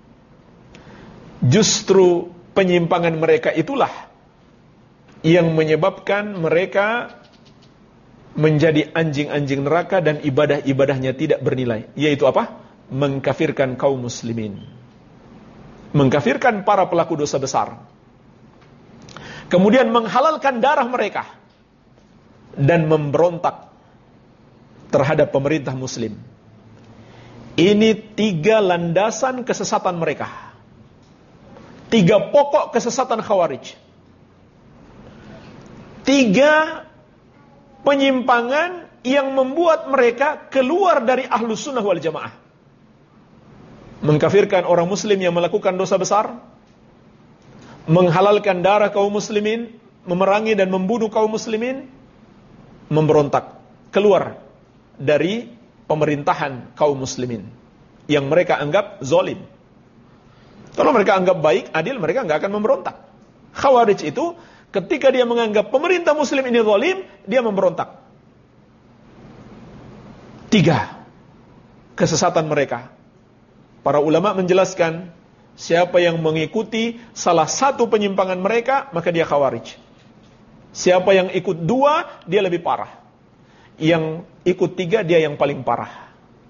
Justru penyimpangan mereka itulah yang menyebabkan mereka menjadi anjing-anjing neraka dan ibadah-ibadahnya tidak bernilai. Yaitu apa? Mengkafirkan kaum muslimin, mengkafirkan para pelaku dosa besar, kemudian menghalalkan darah mereka, dan memberontak terhadap pemerintah muslim. Ini tiga landasan kesesatan mereka. Tiga pokok kesesatan Khawarij. Tiga penyimpangan yang membuat mereka keluar dari Ahlus Sunnah wal Jamaah. Mengkafirkan orang muslim yang melakukan dosa besar, menghalalkan darah kaum muslimin, memerangi dan membunuh kaum muslimin, memberontak, keluar dari pemerintahan kaum muslimin yang mereka anggap zalim. Kalau mereka anggap baik, adil, mereka nggak akan memberontak. Khawarij itu ketika dia menganggap pemerintah muslim ini zalim, dia memberontak. Tiga kesesatan mereka. Para ulama menjelaskan, siapa yang mengikuti salah satu penyimpangan mereka, maka dia khawarij. Siapa yang ikut dua, dia lebih parah. Yang ikut tiga, dia yang paling parah.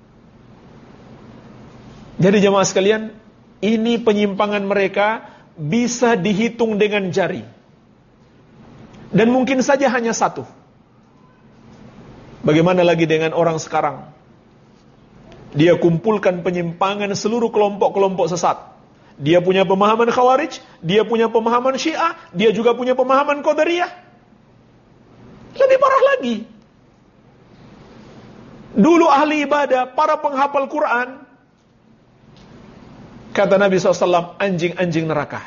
Jadi jemaah sekalian, ini penyimpangan mereka bisa dihitung dengan jari. Dan mungkin saja hanya satu. Bagaimana lagi dengan orang sekarang? Dia kumpulkan penyimpangan seluruh kelompok-kelompok sesat. Dia punya pemahaman Khawarij, dia punya pemahaman Syiah, dia juga punya pemahaman Qadariyah. Lebih parah lagi. Dulu ahli ibadah, para penghafal Quran, kata Nabi shallallahu alaihi wasallam, anjing-anjing neraka.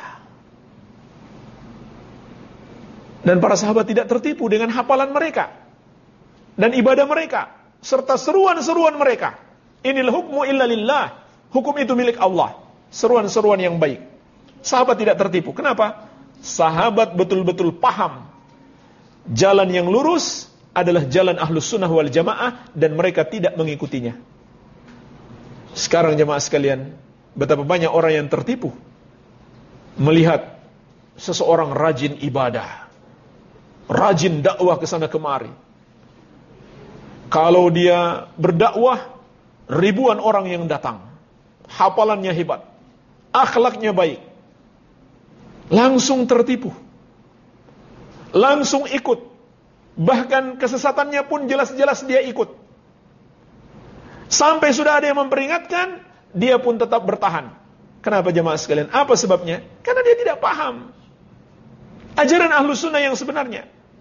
Dan para sahabat tidak tertipu dengan hafalan mereka dan ibadah mereka serta seruan-seruan mereka. Inil hukmu illa lillah. Hukum itu milik Allah. Seruan-seruan yang baik. Sahabat tidak tertipu. Kenapa? Sahabat betul-betul paham jalan yang lurus adalah jalan ahlus sunnah wal jamaah, dan mereka tidak mengikutinya. Sekarang jemaah sekalian, betapa banyak orang yang tertipu melihat seseorang rajin ibadah, rajin dakwah ke sana kemari. Kalau dia berdakwah, ribuan orang yang datang. Hafalannya hebat, akhlaknya baik. Langsung tertipu, langsung ikut. Bahkan kesesatannya pun jelas-jelas dia ikut. Sampai sudah ada yang memperingatkan, dia pun tetap bertahan. Kenapa jemaah sekalian? Apa sebabnya? Karena dia tidak paham ajaran ahlus sunnah yang sebenarnya.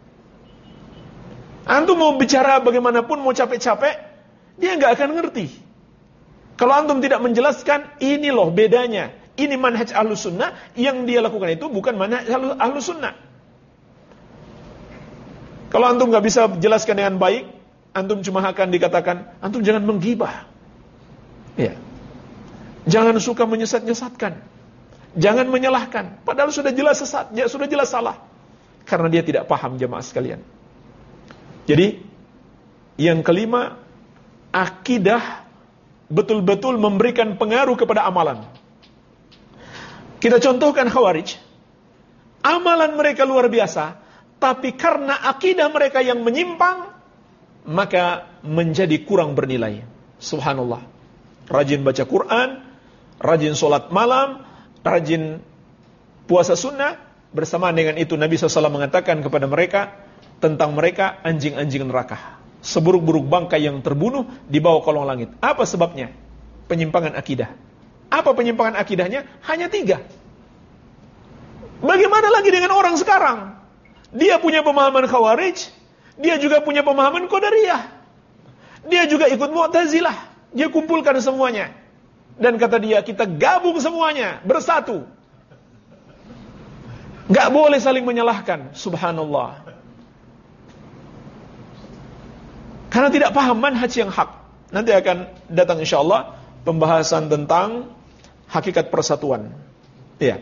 Antum mau bicara bagaimanapun, mau capek-capek, dia nggak akan ngerti. Kalau antum tidak menjelaskan, ini loh bedanya, ini manhaj ahlus sunnah, yang dia lakukan itu bukan manhaj ahlus sunnah. Kalau antum nggak bisa jelaskan dengan baik, antum cuma akan dikatakan, antum jangan menggibah, ya, jangan suka menyesat-nyesatkan, jangan menyalahkan, padahal sudah jelas sesat, ya, sudah jelas salah, karena dia tidak paham jemaah sekalian. Jadi, yang kelima, akidah betul-betul memberikan pengaruh kepada amalan. Kita contohkan Khawarij. Amalan mereka luar biasa, tapi karena akidah mereka yang menyimpang, maka menjadi kurang bernilai. Subhanallah. Rajin baca Quran, rajin sholat malam, rajin puasa sunnah. Bersamaan dengan itu Nabi shallallahu alaihi wasallam mengatakan kepada mereka, tentang mereka, anjing-anjing neraka, seburuk-buruk bangkai yang terbunuh di bawah kolong langit. Apa sebabnya? Penyimpangan akidah. Apa penyimpangan akidahnya? Hanya tiga. Bagaimana lagi dengan orang sekarang? Dia punya pemahaman Khawarij, dia juga punya pemahaman Qadariyah, dia juga ikut Mu'tazilah. Dia kumpulkan semuanya, dan kata dia, kita gabung semuanya, bersatu. Gak boleh saling menyalahkan. Subhanallah. Karena tidak paham manhaj yang hak. Nanti akan datang insyaAllah pembahasan tentang hakikat persatuan. Ya.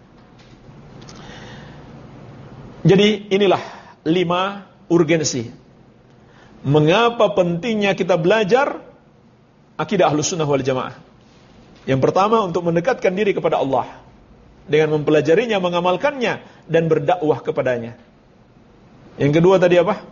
Jadi inilah lima urgensi. Mengapa pentingnya kita belajar akidah ahlus sunnah wal jamaah. Yang pertama, untuk mendekatkan diri kepada Allah dengan mempelajarinya, mengamalkannya, dan berdakwah kepadanya. Yang kedua tadi apa?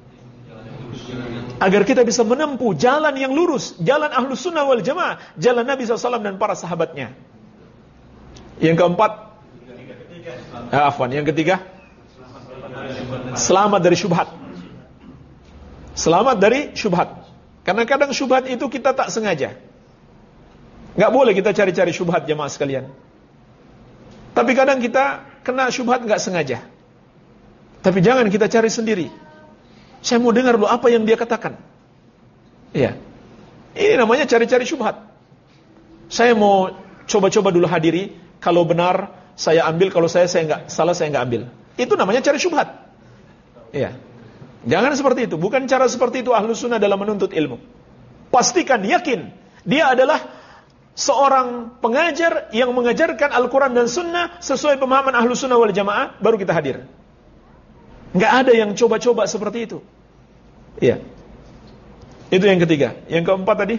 Agar kita bisa menempuh jalan yang lurus, jalan ahlus sunnah wal jamaah, jalan Nabi shallallahu alaihi wasallam dan para sahabatnya. Yang keempat, ah, afwan, yang ketiga, selamat dari syubhat. Selamat dari syubhat. Karena kadang syubhat itu kita tak sengaja. Gak boleh kita cari-cari syubhat jemaah sekalian. Tapi kadang kita kena syubhat gak sengaja. Tapi jangan kita cari sendiri. Saya mau dengar dulu apa yang dia katakan. Iya. Ini namanya cari-cari syubhat. Saya mau coba-coba dulu hadiri. Kalau benar saya ambil, kalau saya saya nggak salah saya nggak ambil. Itu namanya cari syubhat. Iya. Jangan seperti itu. Bukan cara seperti itu ahlus sunnah dalam menuntut ilmu. pastikan, yakin, dia adalah seorang pengajar yang mengajarkan Al-Quran dan Sunnah sesuai pemahaman Ahlus Sunnah wal Jamaah, baru kita hadir. Nggak ada yang coba-coba seperti itu. Iya. Itu yang ketiga. Yang keempat tadi?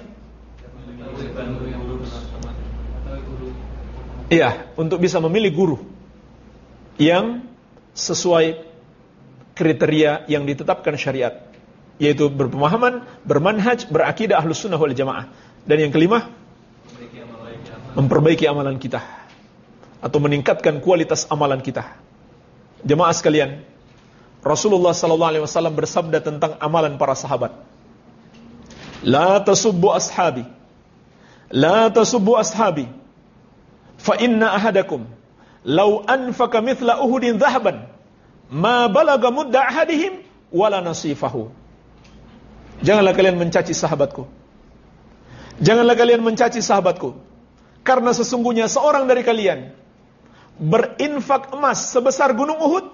Iya, untuk bisa memilih guru yang sesuai kriteria yang ditetapkan syariat, yaitu berpemahaman, bermanhaj, berakidah Ahlus Sunnah wal Jamaah. Dan yang kelima, memperbaiki amalan kita atau meningkatkan kualitas amalan kita. Jemaah sekalian, Rasulullah sallallahu alaihi wasallam bersabda tentang amalan para sahabat. La tasubbu ashabi. La tasubbu ashabi. Fa inna ahadakum law anfaqa mithla Uhudin dhahaban ma balaga mudda ahadihim wala nasifahu. Janganlah kalian mencaci sahabatku. Janganlah kalian mencaci sahabatku. Karena sesungguhnya seorang dari kalian berinfak emas sebesar gunung Uhud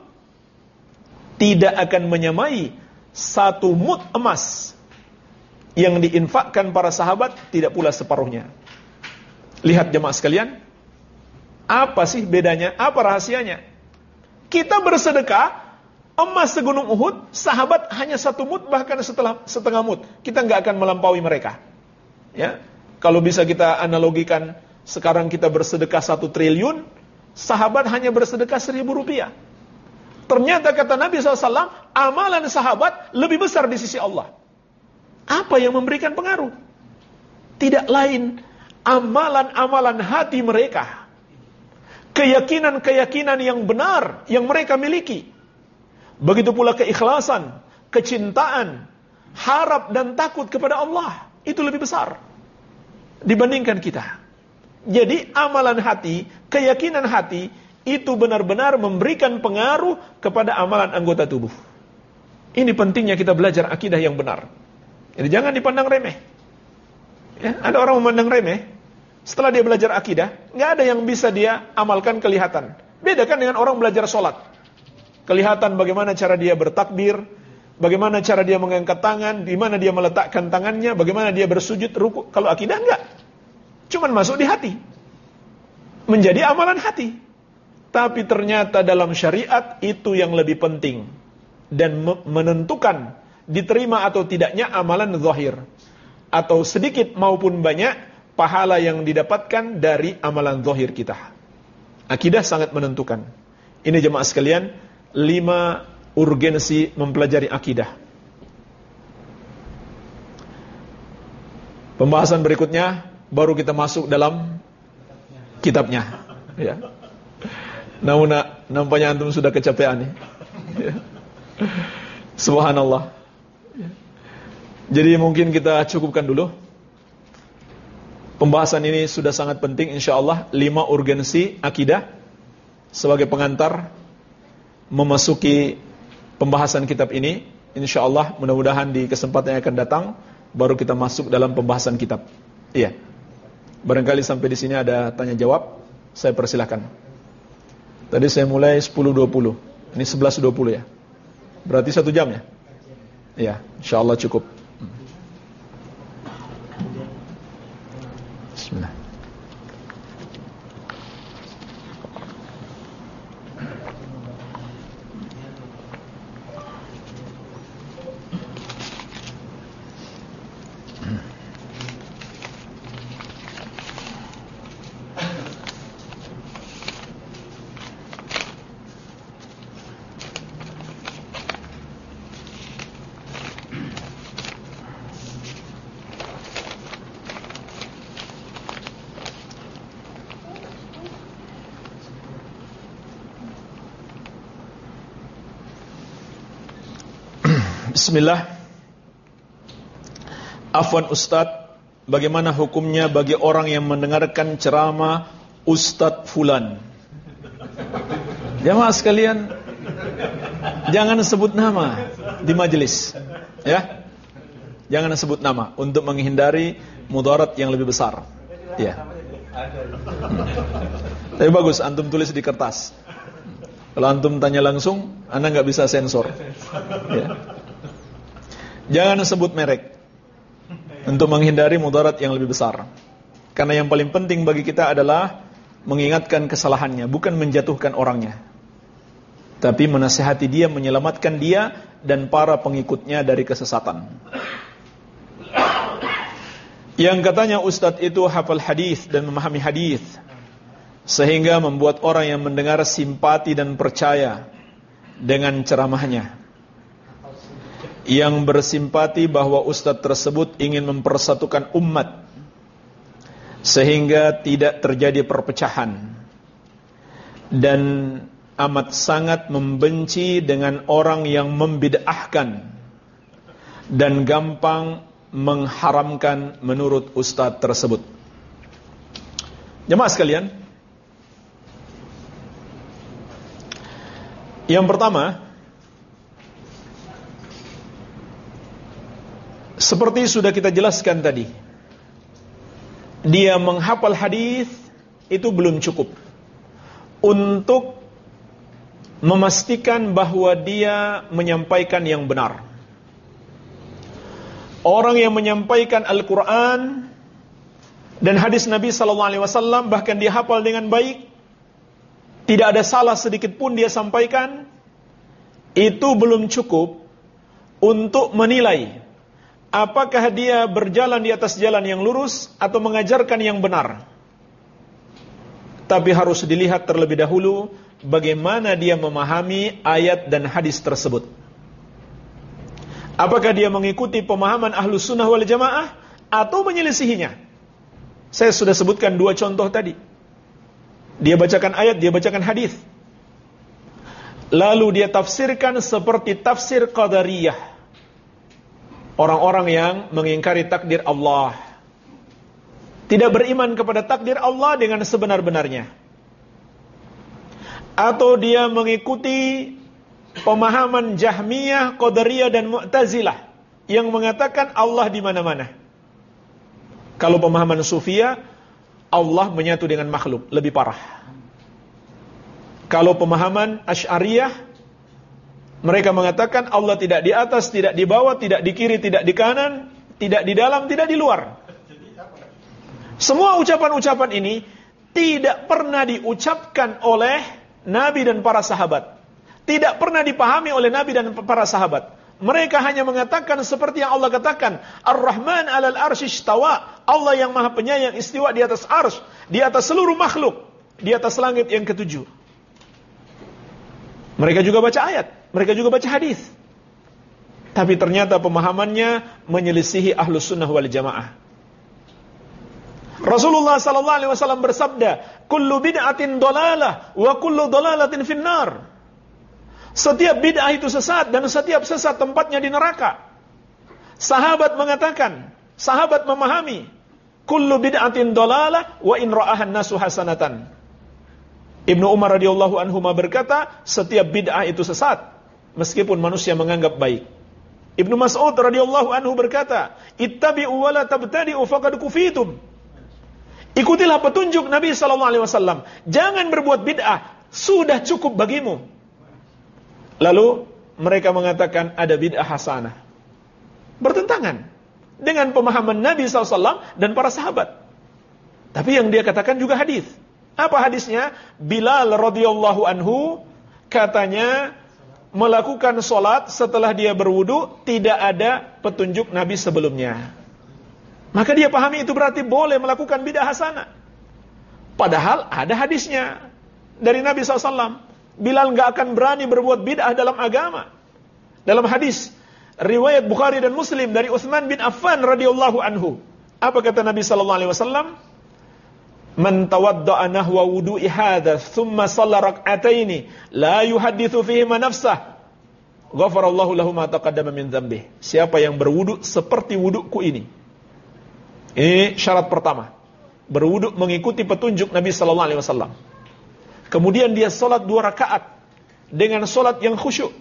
tidak akan menyamai satu mud emas yang diinfakkan para sahabat, tidak pula separuhnya. Lihat jemaah sekalian, apa sih bedanya? Apa rahasianya? Kita bersedekah emas segunung Uhud, sahabat hanya satu mud, bahkan setelah setengah mud. Kita nggak akan melampaui mereka. Ya, kalau bisa kita analogikan, sekarang kita bersedekah satu triliun, sahabat hanya bersedekah seribu rupiah. Ternyata kata Nabi shallallahu alaihi wasallam, amalan sahabat lebih besar di sisi Allah. Apa yang memberikan pengaruh? Tidak lain amalan-amalan hati mereka, keyakinan-keyakinan yang benar yang mereka miliki. Begitu pula keikhlasan, kecintaan, harap dan takut kepada Allah, itu lebih besar dibandingkan kita. Jadi amalan hati, keyakinan hati itu benar-benar memberikan pengaruh kepada amalan anggota tubuh. Ini pentingnya kita belajar akidah yang benar. Jadi jangan dipandang remeh. Ya, ada orang memandang remeh, setelah dia belajar akidah, nggak ada yang bisa dia amalkan kelihatan. Beda kan dengan orang belajar sholat. Kelihatan bagaimana cara dia bertakbir, bagaimana cara dia mengangkat tangan, di mana dia meletakkan tangannya, bagaimana dia bersujud, ruku. Kalau akidah enggak. Cuman masuk di hati. Menjadi amalan hati. Tapi ternyata dalam syariat itu yang lebih penting. Dan menentukan diterima atau tidaknya amalan zahir. Atau sedikit maupun banyak pahala yang didapatkan dari amalan zahir kita. Akidah sangat menentukan. Ini jemaah sekalian, lima urgensi mempelajari akidah. Pembahasan berikutnya baru kita masuk dalam kitabnya. Ya. Namun nampaknya antum sudah kecapean nih. Ya. Subhanallah. Ya. Jadi mungkin kita cukupkan dulu. Pembahasan ini sudah sangat penting, insyaallah. Lima urgensi akidah sebagai pengantar memasuki pembahasan kitab ini. Insyaallah mudah-mudahan di kesempatan yang akan datang baru kita masuk dalam pembahasan kitab. Iya. Barangkali sampai di sini ada tanya jawab, saya persilahkan. Tadi saya mulai sepuluh dua puluh. Ini sebelas dua puluh ya. Berarti satu jam ya? Iya, insyaallah cukup. Bismillah. Bismillah. Afwan Ustadz, bagaimana hukumnya bagi orang yang mendengarkan ceramah Ustadz Fulan? Jamaah sekalian, jangan sebut nama di majelis, ya. Jangan sebut nama untuk menghindari mudarat yang lebih besar. Ya. Hmm. Tapi bagus antum tulis di kertas. Kalau antum tanya langsung, anda nggak bisa sensor. Ya. Jangan sebut merek. untuk menghindari mudarat yang lebih besar. Karena yang paling penting bagi kita adalah mengingatkan kesalahannya, bukan menjatuhkan orangnya, tapi menasihati dia, menyelamatkan dia dan para pengikutnya dari kesesatan. Yang katanya Ustadz itu hafal hadis dan memahami hadis, sehingga membuat orang yang mendengar simpati dan percaya dengan ceramahnya. Yang bersimpati bahwa Ustadz tersebut ingin mempersatukan umat, sehingga tidak terjadi perpecahan. Dan amat sangat membenci dengan orang yang membid'ahkan dan gampang mengharamkan menurut Ustadz tersebut. Jemaah sekalian, yang pertama, seperti sudah kita jelaskan tadi, dia menghafal hadis itu belum cukup untuk memastikan bahwa dia menyampaikan yang benar. Orang yang menyampaikan Al-Quran dan hadis Nabi sallallahu alaihi wasallam, bahkan dia hafal dengan baik, tidak ada salah sedikit pun dia sampaikan, itu belum cukup untuk menilai apakah dia berjalan di atas jalan yang lurus atau mengajarkan yang benar. Tapi harus dilihat terlebih dahulu bagaimana dia memahami ayat dan hadis tersebut. Apakah dia mengikuti pemahaman Ahlus Sunnah wal Jamaah atau menyelisihinya? Saya sudah sebutkan dua contoh tadi. Dia bacakan ayat, dia bacakan hadis, lalu dia tafsirkan seperti tafsir Qadariyah, orang-orang yang mengingkari takdir Allah, tidak beriman kepada takdir Allah dengan sebenar-benarnya. Atau dia mengikuti pemahaman Jahmiyah, Qadariyah dan Mu'tazilah yang mengatakan Allah di mana-mana. Kalau pemahaman Sufiyah, Allah menyatu dengan makhluk, lebih parah. Kalau pemahaman Asy'ariyah, mereka mengatakan Allah tidak di atas, tidak di bawah, tidak di kiri, tidak di kanan, tidak di dalam, tidak di luar. Semua ucapan-ucapan ini tidak pernah diucapkan oleh Nabi dan para sahabat. Tidak pernah dipahami oleh Nabi dan para sahabat. Mereka hanya mengatakan seperti yang Allah katakan, Ar-Rahman 'alal arsy istawa. Allah yang Maha Penyayang istiwa di atas arsy, di atas seluruh makhluk, di atas langit yang ketujuh. Mereka juga baca ayat, mereka juga baca hadis. Tapi ternyata pemahamannya menyelisihi Ahlus Sunnah wal Jamaah. Rasulullah sallallahu alaihi wasallam bersabda, "Kullu bid'atin dhalalah wa kullu dhalalatin finnar." Setiap bid'ah itu sesat dan setiap sesat tempatnya di neraka. Sahabat mengatakan, sahabat memahami, kullu bid'atin dhalalah wa in ra'ahan nasu hasanatan. Ibnu Umar radhiyallahu anhu berkata, setiap bid'ah itu sesat meskipun manusia menganggap baik. Ibnu Mas'ud radhiyallahu anhu berkata, ittabi'u wa la tabtadi'u faqad kufitum. Ikutilah petunjuk Nabi sallallahu alaihi wasallam, jangan berbuat bid'ah, sudah cukup bagimu. Lalu mereka mengatakan ada bid'ah hasanah, bertentangan dengan pemahaman Nabi sallallahu alaihi wasallam dan para sahabat. Tapi yang dia katakan juga hadis. Apa hadisnya? Bilal radhiyallahu anhu katanya melakukan solat setelah dia berwudu, tidak ada petunjuk Nabi sebelumnya. Maka dia pahami itu berarti boleh melakukan bid'ah hasanah. Padahal ada hadisnya dari Nabi sallallahu alaihi wasallam. Bilal gak akan berani berbuat bid'ah dalam agama. Dalam hadis riwayat Bukhari dan Muslim dari Utsman bin Affan radhiyallahu anhu, apa kata Nabi sallallahu alaihi wasallam? Man tawadda'a nahwa wudu'i hadha thumma shalla rak'ataini la yuhadditsu fihi ma nafsah ghafarallahu lahu ma taqaddama min dzambihi. Siapa yang berwudu seperti wuduku ini. Ini syarat pertama. Berwudu mengikuti petunjuk Nabi sallallahu alaihi wasallam. Kemudian dia sholat dua rakaat dengan sholat yang khusyuk,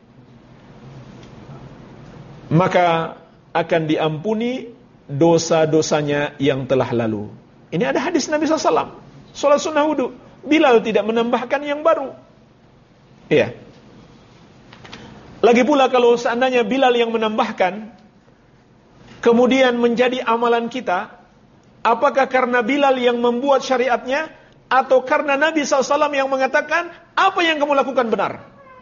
maka akan diampuni dosa-dosanya yang telah lalu. Ini ada hadis Nabi sallallahu alaihi wasallam. Sholat sunnah wudu. Bilal tidak menambahkan yang baru. Iya. Lagi pula kalau seandainya Bilal yang menambahkan, kemudian menjadi amalan kita, apakah karena Bilal yang membuat syariatnya, atau karena Nabi shallallahu alaihi wasallam yang mengatakan, apa yang kamu lakukan benar?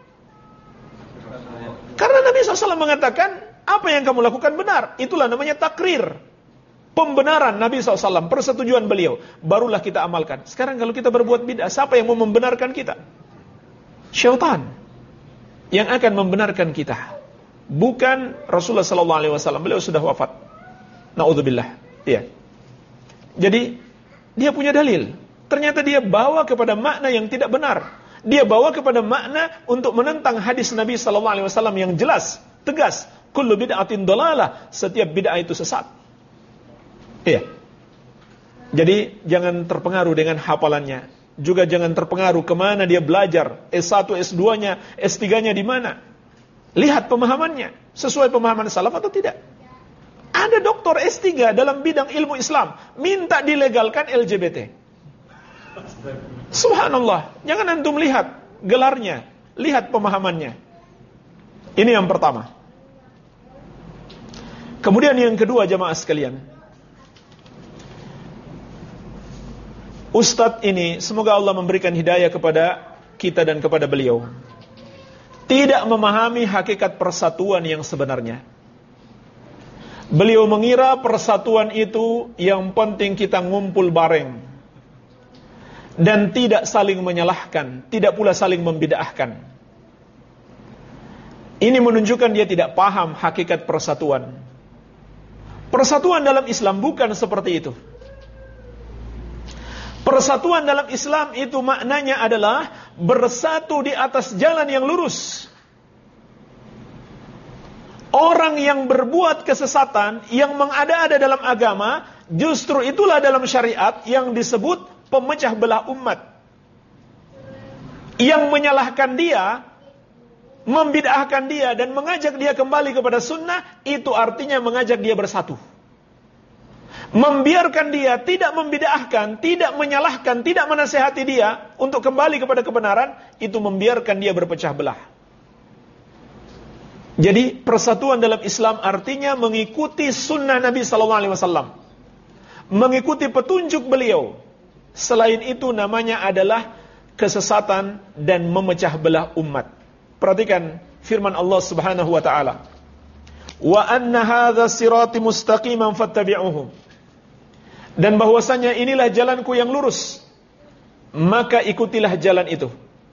Karena Nabi shallallahu alaihi wasallam mengatakan, apa yang kamu lakukan benar. Itulah namanya takrir, pembenaran Nabi shallallahu alaihi wasallam, persetujuan beliau. Barulah kita amalkan. Sekarang kalau kita berbuat bid'ah, siapa yang mau membenarkan kita? Syaitan yang akan membenarkan kita, bukan Rasulullah shallallahu alaihi wasallam. Beliau sudah wafat. Naudzubillah. Iya. Jadi dia punya dalil. Ternyata dia bawa kepada makna yang tidak benar. Dia bawa kepada makna untuk menentang hadis Nabi shallallahu alaihi wasallam yang jelas, tegas. Kullu bid'atin dhalalah. Setiap bid'ah itu sesat. Iya. Jadi jangan terpengaruh dengan hafalannya. Juga jangan terpengaruh kemana dia belajar. S satu, S dua-nya, S tiga-nya di mana. Lihat pemahamannya. Sesuai pemahaman salaf atau tidak. Ada doktor S tiga dalam bidang ilmu Islam, minta dilegalkan L G B T. Subhanallah. Jangan antum lihat gelarnya, lihat pemahamannya. Ini yang pertama. Kemudian yang kedua, jamaah sekalian, Ustadz ini, semoga Allah memberikan hidayah kepada kita dan kepada beliau, tidak memahami hakikat persatuan yang sebenarnya. Beliau mengira persatuan itu yang penting kita ngumpul bareng dan tidak saling menyalahkan, tidak pula saling membid'ahkan. Ini menunjukkan dia tidak paham hakikat persatuan. Persatuan dalam Islam bukan seperti itu. Persatuan dalam Islam itu maknanya adalah bersatu di atas jalan yang lurus. Orang yang berbuat kesesatan, yang mengada-ada dalam agama, justru itulah dalam syariat yang disebut pemecah belah umat. Yang menyalahkan dia, membid'ahkan dia, dan mengajak dia kembali kepada sunnah, itu artinya mengajak dia bersatu. Membiarkan dia tidak membid'ahkan, tidak menyalahkan, tidak menasihati dia untuk kembali kepada kebenaran, itu membiarkan dia berpecah belah. Jadi persatuan dalam Islam artinya mengikuti sunnah Nabi sallallahu alaihi wasallam, mengikuti petunjuk beliau. Selain itu namanya adalah kesesatan dan memecah belah umat. Perhatikan firman Allah Subhanahu wa taala. Wa anna hadza sirati mustaqiman fattabi'uhu. Dan bahwasanya inilah jalanku yang lurus, maka ikutilah jalan itu.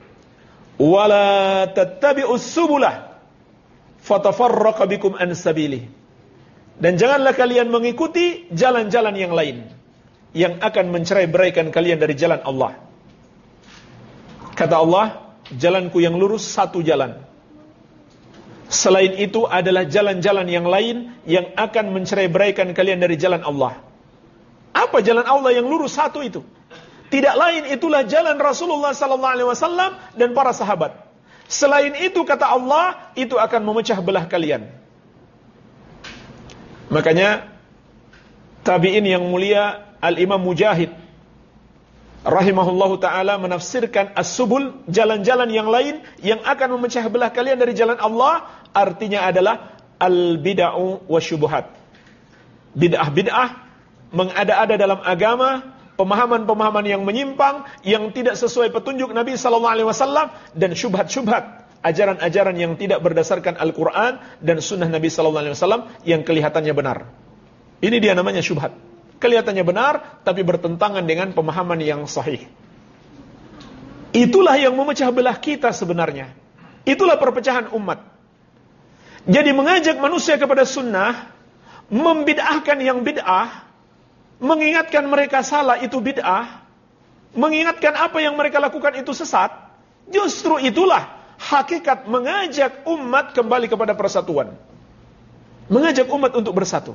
Wala tattabi'us subulah fatafarraqa bikum an sabilihi. Dan janganlah kalian mengikuti jalan-jalan yang lain yang akan mencerai-beraikan kalian dari jalan Allah. Kata Allah, jalanku yang lurus satu jalan. Selain itu adalah jalan-jalan yang lain yang akan mencerai-beraikan kalian dari jalan Allah. Apa jalan Allah yang lurus satu itu? Tidak lain itulah jalan Rasulullah sallallahu alaihi wasallam dan para sahabat. Selain itu kata Allah, itu akan memecah belah kalian. Makanya tabi'in yang mulia Al-Imam Mujahid rahimahullahu ta'ala menafsirkan as-subul, jalan-jalan yang lain yang akan memecah belah kalian dari jalan Allah, artinya adalah al-bid'ah wa syubuhat. Bid'ah-bid'ah, mengada-ada dalam agama, pemahaman-pemahaman yang menyimpang, yang tidak sesuai petunjuk Nabi sallallahu alaihi wasallam, dan syubhat-syubhat, ajaran-ajaran yang tidak berdasarkan Al-Quran dan sunnah Nabi sallallahu alaihi wasallam yang kelihatannya benar. Ini dia namanya syubhat. Kelihatannya benar, tapi bertentangan dengan pemahaman yang sahih. Itulah yang memecah belah kita sebenarnya. Itulah perpecahan umat. Jadi mengajak manusia kepada sunnah, membid'ahkan yang bid'ah, mengingatkan mereka salah itu bid'ah, mengingatkan apa yang mereka lakukan itu sesat, justru itulah hakikat mengajak umat kembali kepada persatuan. Mengajak umat untuk bersatu.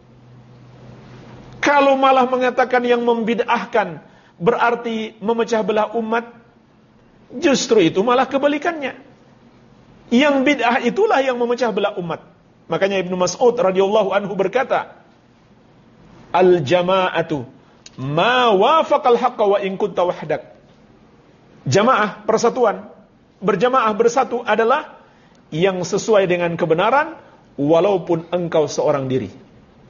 Kalau malah mengatakan yang membid'ahkan berarti memecah belah umat, justru itu malah kebalikannya. Yang bid'ah itulah yang memecah belah umat. Makanya Ibnu Mas'ud radhiyallahu anhu berkata, Al-jama'atu ma wafaqal haqqa wa in kunta wahdak. Jamaah, persatuan, berjamaah bersatu adalah yang sesuai dengan kebenaran walaupun engkau seorang diri.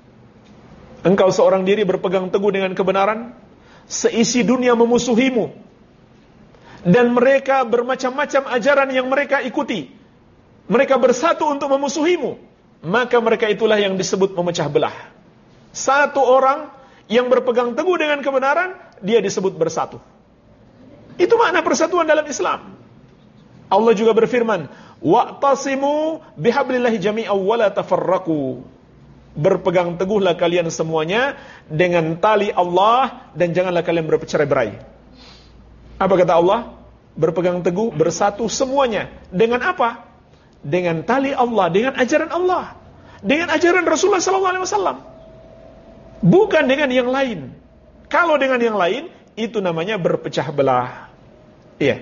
Engkau seorang diri berpegang teguh dengan kebenaran, seisi dunia memusuhimu, dan mereka bermacam-macam ajaran yang mereka ikuti. Mereka bersatu untuk memusuhimu, maka mereka itulah yang disebut memecah belah. Satu orang yang berpegang teguh dengan kebenaran, dia disebut bersatu. Itu makna persatuan dalam Islam. Allah juga berfirman, wa'tasimu bihablillahi jami'an wa la tafarraqu. Berpegang teguhlah kalian semuanya dengan tali Allah dan janganlah kalian bercerai-berai. Apa kata Allah? Berpegang teguh, bersatu semuanya. Dengan apa? Dengan tali Allah, dengan ajaran Allah, dengan ajaran Rasulullah sallallahu alaihi wasallam. Bukan dengan yang lain. Kalau dengan yang lain, itu namanya berpecah belah. Iya.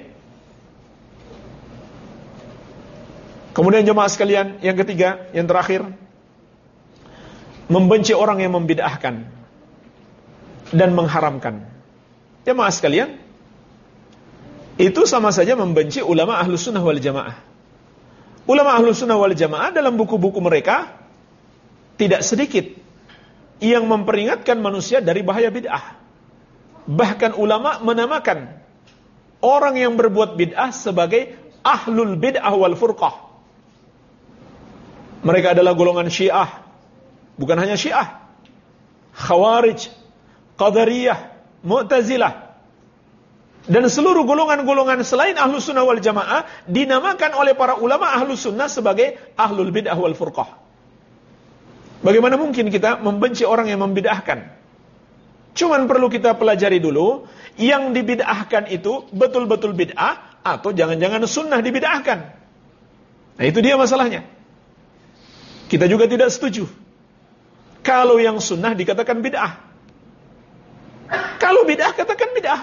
Kemudian jemaah sekalian, yang ketiga, yang terakhir, membenci orang yang membid'ahkan dan mengharamkan. Jemaah sekalian, itu sama saja membenci ulama Ahlus Sunnah wal Jamaah. Ulama Ahlus Sunnah wal Jamaah dalam buku-buku mereka tidak sedikit yang memperingatkan manusia dari bahaya bid'ah. Bahkan ulama menamakan orang yang berbuat bid'ah sebagai ahlul bid'ah wal furqah. Mereka adalah golongan Syiah. Bukan hanya Syiah, Khawarij, Qadariyah, Mu'tazilah, dan seluruh golongan-golongan selain Ahlus Sunnah wal Jamaah dinamakan oleh para ulama Ahlus Sunnah sebagai Ahlul Bid'ah wal Furqah. Bagaimana mungkin kita membenci orang yang membid'ahkan? Cuman perlu kita pelajari dulu, yang dibid'ahkan itu betul-betul bid'ah atau jangan-jangan sunnah dibid'ahkan. Nah, itu dia masalahnya. Kita juga tidak setuju kalau yang sunnah dikatakan bid'ah. Kalau bid'ah, katakan bid'ah.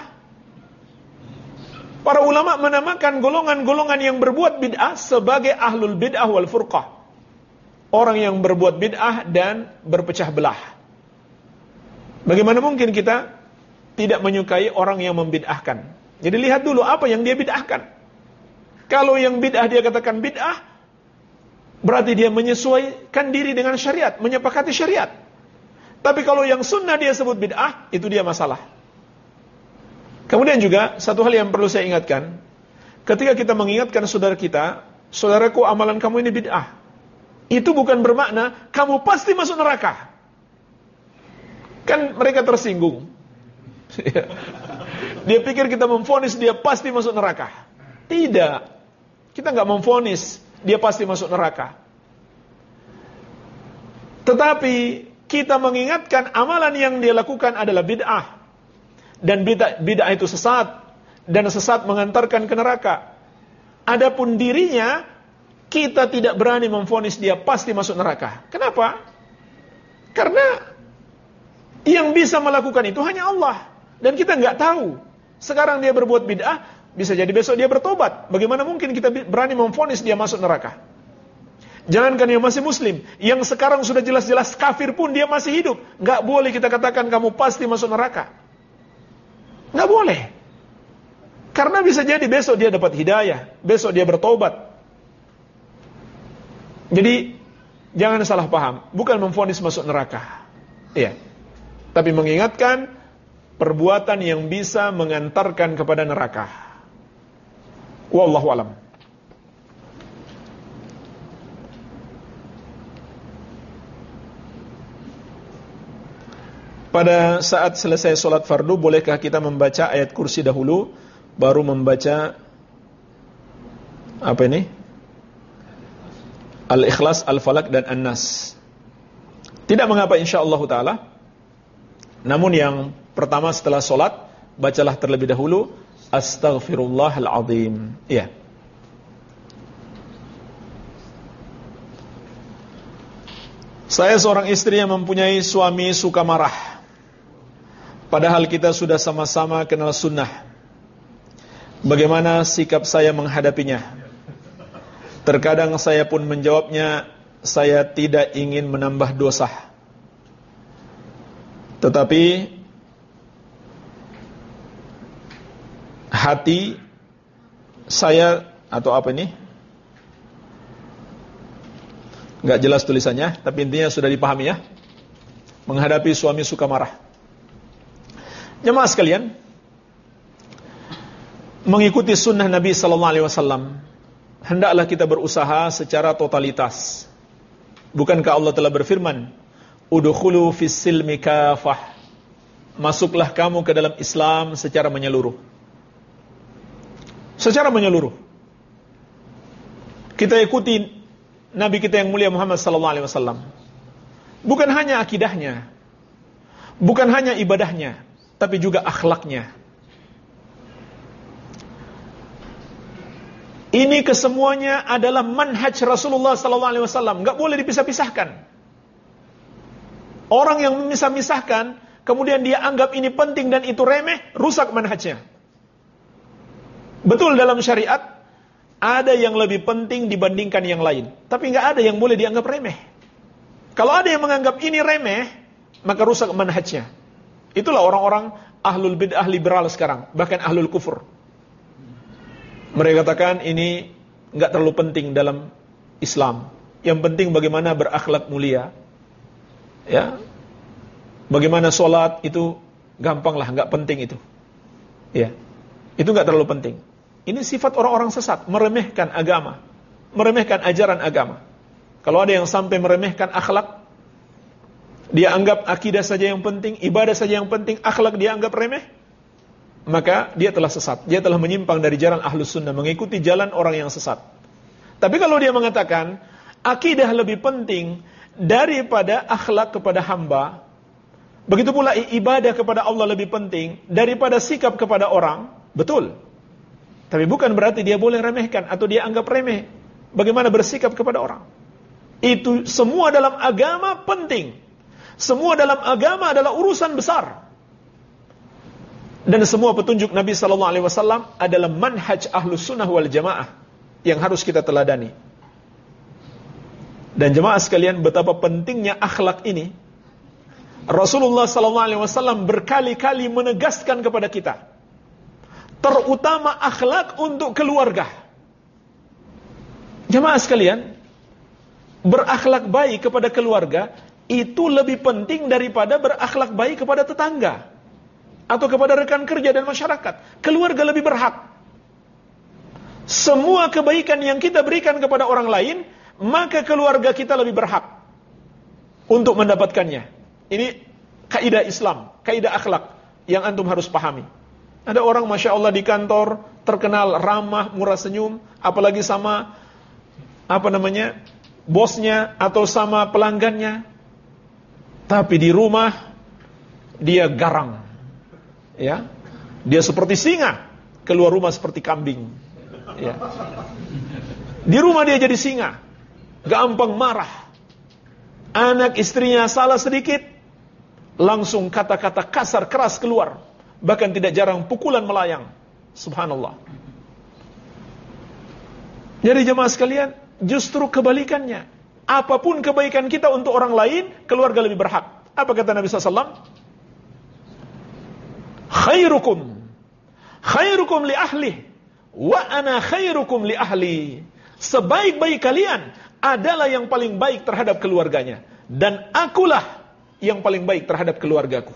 Para ulama menamakan golongan-golongan yang berbuat bid'ah sebagai ahlul bid'ah wal furqah. Orang yang berbuat bid'ah dan berpecah belah. Bagaimana mungkin kita tidak menyukai orang yang membid'ahkan? Jadi lihat dulu apa yang dia bid'ahkan. Kalau yang bid'ah dia katakan bid'ah, berarti dia menyesuaikan diri dengan syariat, menyepakati syariat. Tapi kalau yang sunnah dia sebut bid'ah, itu dia masalah. Kemudian juga, satu hal yang perlu saya ingatkan, ketika kita mengingatkan saudara kita, saudaraku amalan kamu ini bid'ah, itu bukan bermakna, kamu pasti masuk neraka. Kan mereka tersinggung. Dia pikir kita memvonis dia pasti masuk neraka. Tidak. Kita nggak memvonis dia pasti masuk neraka. Tetapi kita mengingatkan amalan yang dia lakukan adalah bid'ah. Dan bid'ah, bid'ah itu sesat. Dan sesat mengantarkan ke neraka. Adapun dirinya, kita tidak berani memvonis dia pasti masuk neraka. Kenapa? Karena yang bisa melakukan itu hanya Allah. Dan kita nggak tahu. Sekarang dia berbuat bid'ah, bisa jadi besok dia bertobat. Bagaimana mungkin kita berani memvonis dia masuk neraka? Jangankan yang masih muslim, yang sekarang sudah jelas-jelas kafir pun dia masih hidup. Nggak boleh kita katakan kamu pasti masuk neraka. Nggak boleh. Karena bisa jadi besok dia dapat hidayah, besok dia bertobat. Jadi jangan salah paham, bukan memvonis masuk neraka. Iya. Tapi mengingatkan perbuatan yang bisa mengantarkan kepada neraka. Wallahu alam. Pada saat selesai sholat fardu, bolehkah kita membaca ayat kursi dahulu, baru membaca apa ini? Al-Ikhlas, Al-Falaq dan An-Nas. Tidak mengapa insyaallah ta'ala. Namun yang pertama setelah sholat, bacalah terlebih dahulu Astaghfirullahal azim. Iya. Saya seorang istri yang mempunyai suami suka marah, padahal kita sudah sama-sama kenal sunnah. Bagaimana sikap saya menghadapinya? Terkadang saya pun menjawabnya, saya tidak ingin menambah dosa. Tetapi hati saya, atau apa ini? Enggak jelas tulisannya, tapi intinya sudah dipahami ya. menghadapi suami suka marah. Jemaah sekalian, mengikuti sunnah Nabi sallallahu alaihi wasallam, hendaklah kita berusaha secara totalitas. Bukankah Allah telah berfirman, "Udkhulu fis silmi kafah." Masuklah kamu ke dalam Islam secara menyeluruh. Secara menyeluruh. Kita ikuti Nabi kita yang mulia Muhammad sallallahu alaihi wasallam. Bukan hanya akidahnya, bukan hanya ibadahnya, tapi juga akhlaknya. Ini kesemuanya adalah manhaj Rasulullah sallallahu alaihi wasallam, enggak boleh dipisah-pisahkan. Orang yang memisah-misahkan, kemudian dia anggap ini penting dan itu remeh, rusak manhajnya. Betul, dalam syariat ada yang lebih penting dibandingkan yang lain, tapi enggak ada yang boleh dianggap remeh. Kalau ada yang menganggap ini remeh, maka rusak manhajnya. Itulah orang-orang ahlul bid'ah liberal sekarang, bahkan ahlul kufur. Mereka katakan ini enggak terlalu penting dalam Islam. Yang penting bagaimana berakhlak mulia. Ya. Bagaimana sholat itu gampanglah, enggak penting itu. Ya. Itu enggak terlalu penting. Ini sifat orang-orang sesat, meremehkan agama, meremehkan ajaran agama. Kalau ada yang sampai meremehkan akhlak, dia anggap akidah saja yang penting, ibadah saja yang penting, akhlak dia anggap remeh, maka dia telah sesat. Dia telah menyimpang dari jalan ahlus sunnah, mengikuti jalan orang yang sesat. Tapi kalau dia mengatakan akidah lebih penting daripada akhlak kepada hamba, begitu pula ibadah kepada Allah lebih penting daripada sikap kepada orang, betul. Tapi bukan berarti dia boleh remehkan atau dia anggap remeh bagaimana bersikap kepada orang. Itu semua dalam agama penting. Semua dalam agama adalah urusan besar. Dan semua petunjuk Nabi sallallahu alaihi wasallam adalah manhaj ahlus sunnah wal jamaah yang harus kita teladani. Dan jemaah sekalian, betapa pentingnya akhlak ini. Rasulullah sallallahu alaihi wasallam berkali-kali menegaskan kepada kita, terutama akhlak untuk keluarga. Jemaah sekalian, berakhlak baik kepada keluarga itu lebih penting daripada berakhlak baik kepada tetangga atau kepada rekan kerja dan masyarakat. Keluarga lebih berhak. Semua kebaikan yang kita berikan kepada orang lain, maka keluarga kita lebih berhak untuk mendapatkannya. Ini kaidah Islam, kaidah akhlak yang antum harus pahami. Ada orang Masya Allah di kantor terkenal ramah, murah senyum, apalagi sama apa namanya bosnya atau sama pelanggannya, tapi di rumah dia garang, ya, dia seperti singa, keluar rumah seperti kambing, ya. Di rumah dia jadi singa, gampang marah. Anak istrinya salah sedikit, langsung kata-kata kasar keras keluar, bahkan tidak jarang pukulan melayang. Subhanallah. Jadi jemaah sekalian, justru kebalikannya. Apapun kebaikan kita untuk orang lain, keluarga lebih berhak. Apa kata Nabi sallallahu alaihi wasallam? Khairukum khairukum li ahli wa ana khairukum li ahli. Sebaik-baik kalian adalah yang paling baik terhadap keluarganya, dan akulah yang paling baik terhadap keluargaku.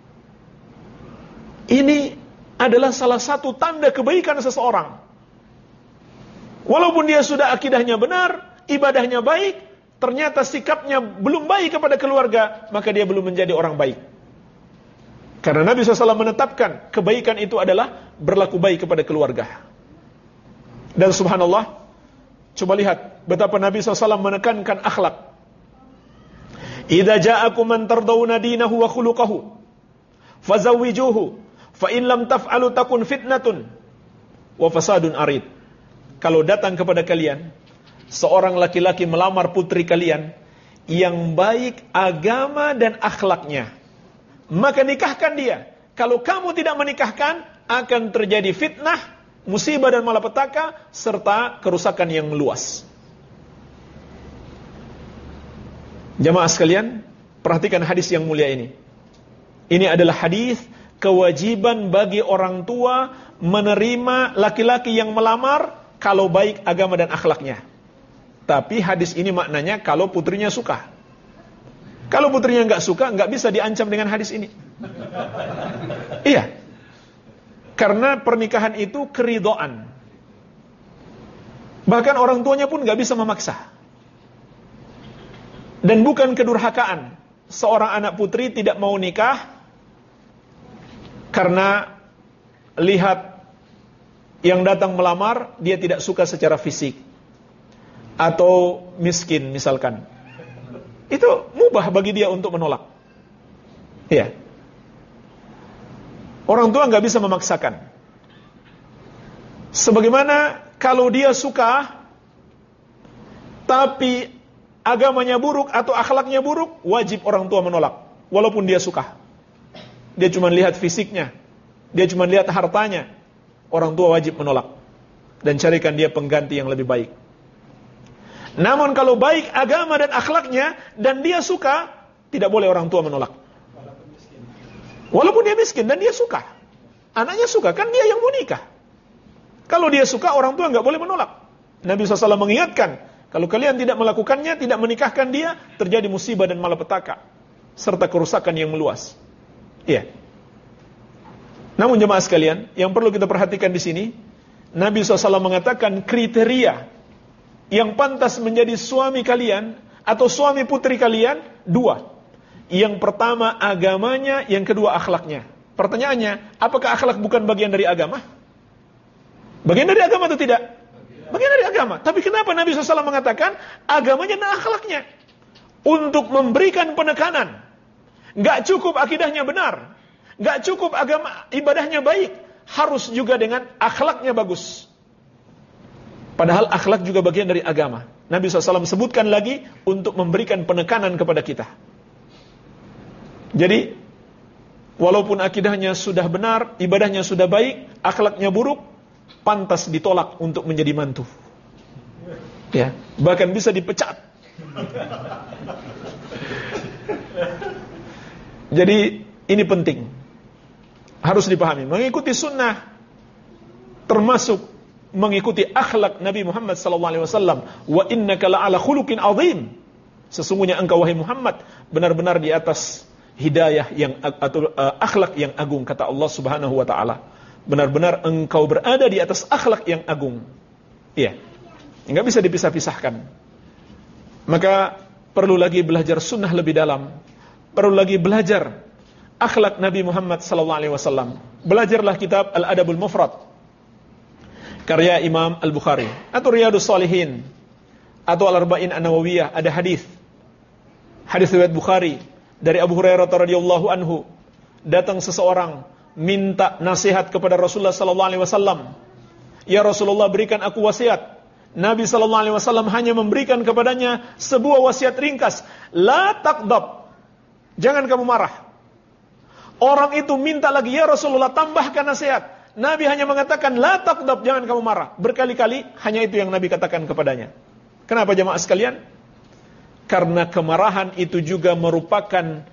Ini adalah salah satu tanda kebaikan seseorang. Walaupun dia sudah akidahnya benar, ibadahnya baik, ternyata sikapnya belum baik kepada keluarga, maka dia belum menjadi orang baik. Karena Nabi shallallahu alaihi wasallam menetapkan kebaikan itu adalah berlaku baik kepada keluarga. Dan subhanallah, coba lihat betapa Nabi shallallahu alaihi wasallam menekankan akhlak. Idza ja'akum man tardawna dinahu wa khuluquhu fazawwijuhu fa in lam taf'alu takun fitnatun wa fasadun arid. Kalau datang kepada kalian seorang laki-laki melamar putri kalian yang baik agama dan akhlaknya, maka nikahkan dia. Kalau kamu tidak menikahkan, akan terjadi fitnah, musibah dan malapetaka, serta kerusakan yang meluas. Jamaah sekalian, perhatikan hadis yang mulia ini. Ini adalah hadis kewajiban bagi orang tua menerima laki-laki yang melamar kalau baik agama dan akhlaknya. Tapi hadis ini maknanya kalau putrinya suka. Kalau putrinya nggak suka, nggak bisa diancam dengan hadis ini. Iya. Karena pernikahan itu keridhaan. Bahkan orang tuanya pun nggak bisa memaksa. Dan bukan kedurhakaan seorang anak putri tidak mau nikah karena lihat yang datang melamar dia tidak suka secara fisik atau miskin misalkan. Itu mubah bagi dia untuk menolak. Iya. Orang tua nggak bisa memaksakan. Sebagaimana kalau dia suka, tapi agamanya buruk atau akhlaknya buruk, wajib orang tua menolak. Walaupun dia suka. Dia cuma lihat fisiknya. Dia cuma lihat hartanya. Orang tua wajib menolak. Dan carikan dia pengganti yang lebih baik. Namun kalau baik agama dan akhlaknya, dan dia suka, tidak boleh orang tua menolak. Walaupun dia miskin dan dia suka. Anaknya suka, kan dia yang mau nikah. Kalau dia suka, orang tua nggak boleh menolak. Nabi shallallahu alaihi wasallam mengingatkan, kalau kalian tidak melakukannya, tidak menikahkan dia, terjadi musibah dan malapetaka, serta kerusakan yang meluas. Iya. Namun jemaah sekalian, yang perlu kita perhatikan di sini, Nabi shallallahu alaihi wasallam mengatakan kriteria yang pantas menjadi suami kalian atau suami putri kalian dua. Yang pertama agamanya, yang kedua akhlaknya. Pertanyaannya, apakah akhlak bukan bagian dari agama? Bagian dari agama atau tidak? Bagian dari agama. Tapi kenapa Nabi shallallahu alaihi wasallam mengatakan agamanya dan akhlaknya? Untuk memberikan penekanan. Gak cukup akidahnya benar. Gak cukup agama ibadahnya baik. Harus juga dengan akhlaknya bagus. Padahal akhlak juga bagian dari agama. Nabi shallallahu alaihi wasallam sebutkan lagi untuk memberikan penekanan kepada kita. Jadi, walaupun akidahnya sudah benar, ibadahnya sudah baik, akhlaknya buruk, pantas ditolak untuk menjadi mantu. Ya, bahkan bisa dipecat. Jadi, ini penting. Harus dipahami. Mengikuti sunnah termasuk mengikuti akhlak Nabi Muhammad sallallahu alaihi wasallam. Wa innaka la'ala khuluqin azim. Sesungguhnya engkau wahai Muhammad benar-benar di atas hidayah yang atau uh, akhlak yang agung, kata Allah Subhanahu wa taala. Benar-benar engkau berada di atas akhlak yang agung. Iya. Enggak bisa dipisah-pisahkan. Maka perlu lagi belajar sunnah lebih dalam. Perlu lagi belajar akhlak Nabi Muhammad sallallahu alaihi wasallam. Belajarlah kitab Al-Adabul Mufrad karya Imam Al-Bukhari atau Riyadhus Shalihin atau Al-Arba'in An-Nawawiyah. Ada hadis. Hadis riwayat Bukhari dari Abu Hurairah radhiyallahu anhu, datang seseorang minta nasihat kepada Rasulullah sallallahu alaihi wasallam. Ya Rasulullah, berikan aku wasiat. Nabi sallallahu alaihi wasallam hanya memberikan kepadanya sebuah wasiat ringkas, la taqdab. Jangan kamu marah. Orang itu minta lagi, ya Rasulullah, tambahkan nasihat. Nabi hanya mengatakan la taqdab, jangan kamu marah. Berkali-kali hanya itu yang Nabi katakan kepadanya. Kenapa jemaah sekalian? Karena kemarahan itu juga merupakan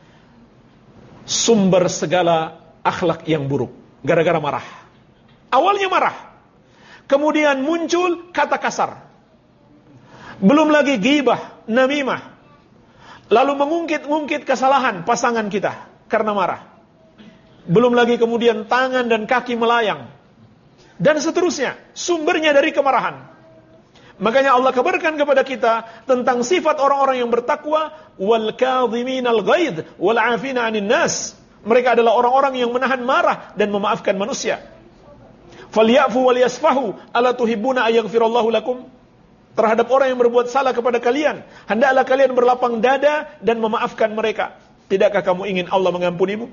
sumber segala akhlak yang buruk. Gara-gara marah. Awalnya marah. Kemudian muncul kata kasar. Belum lagi ghibah, namimah. Lalu mengungkit-ungkit kesalahan pasangan kita karena marah. Belum lagi kemudian tangan dan kaki melayang. Dan seterusnya. Sumbernya dari kemarahan. Makanya Allah kabarkan kepada kita tentang sifat orang-orang yang bertakwa, wal kadhiminal ghaidh wal 'afina 'anil nas. Mereka adalah orang-orang yang menahan marah dan memaafkan manusia. Falyafu wal yasfahu, ala tuhibbuna ayaghfirallahu lakum. Terhadap orang yang berbuat salah kepada kalian, hendaklah kalian berlapang dada dan memaafkan mereka. Tidakkah kamu ingin Allah mengampunimu?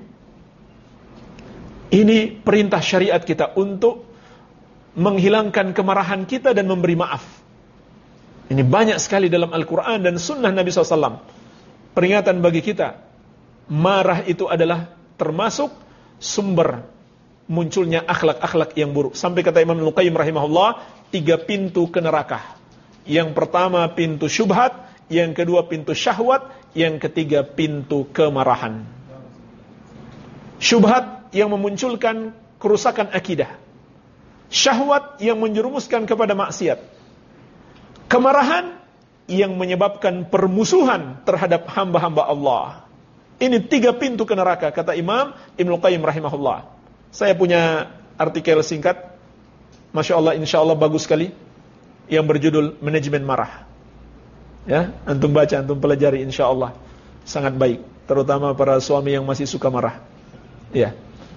Ini perintah syariat kita untuk menghilangkan kemarahan kita dan memberi maaf. Ini banyak sekali dalam Al-Quran dan Sunnah Nabi shallallahu alaihi wasallam. Peringatan bagi kita. Marah itu adalah termasuk sumber munculnya akhlak-akhlak yang buruk. Sampai kata Imam Al-Qayyim rahimahullah, tiga pintu ke neraka. Yang pertama pintu syubhat, yang kedua pintu syahwat, yang ketiga pintu kemarahan. Syubhat yang memunculkan kerusakan akidah. Syahwat yang menjerumuskan kepada maksiat. Kemarahan yang menyebabkan permusuhan terhadap hamba-hamba Allah. Ini tiga pintu ke neraka, kata Imam Ibnu Qayyim rahimahullah. Saya punya artikel singkat, Masya Allah, insya Allah bagus sekali, yang berjudul Manajemen Marah. Ya, antum baca, antum pelajari, insya Allah sangat baik, terutama para suami yang masih suka marah. Ya.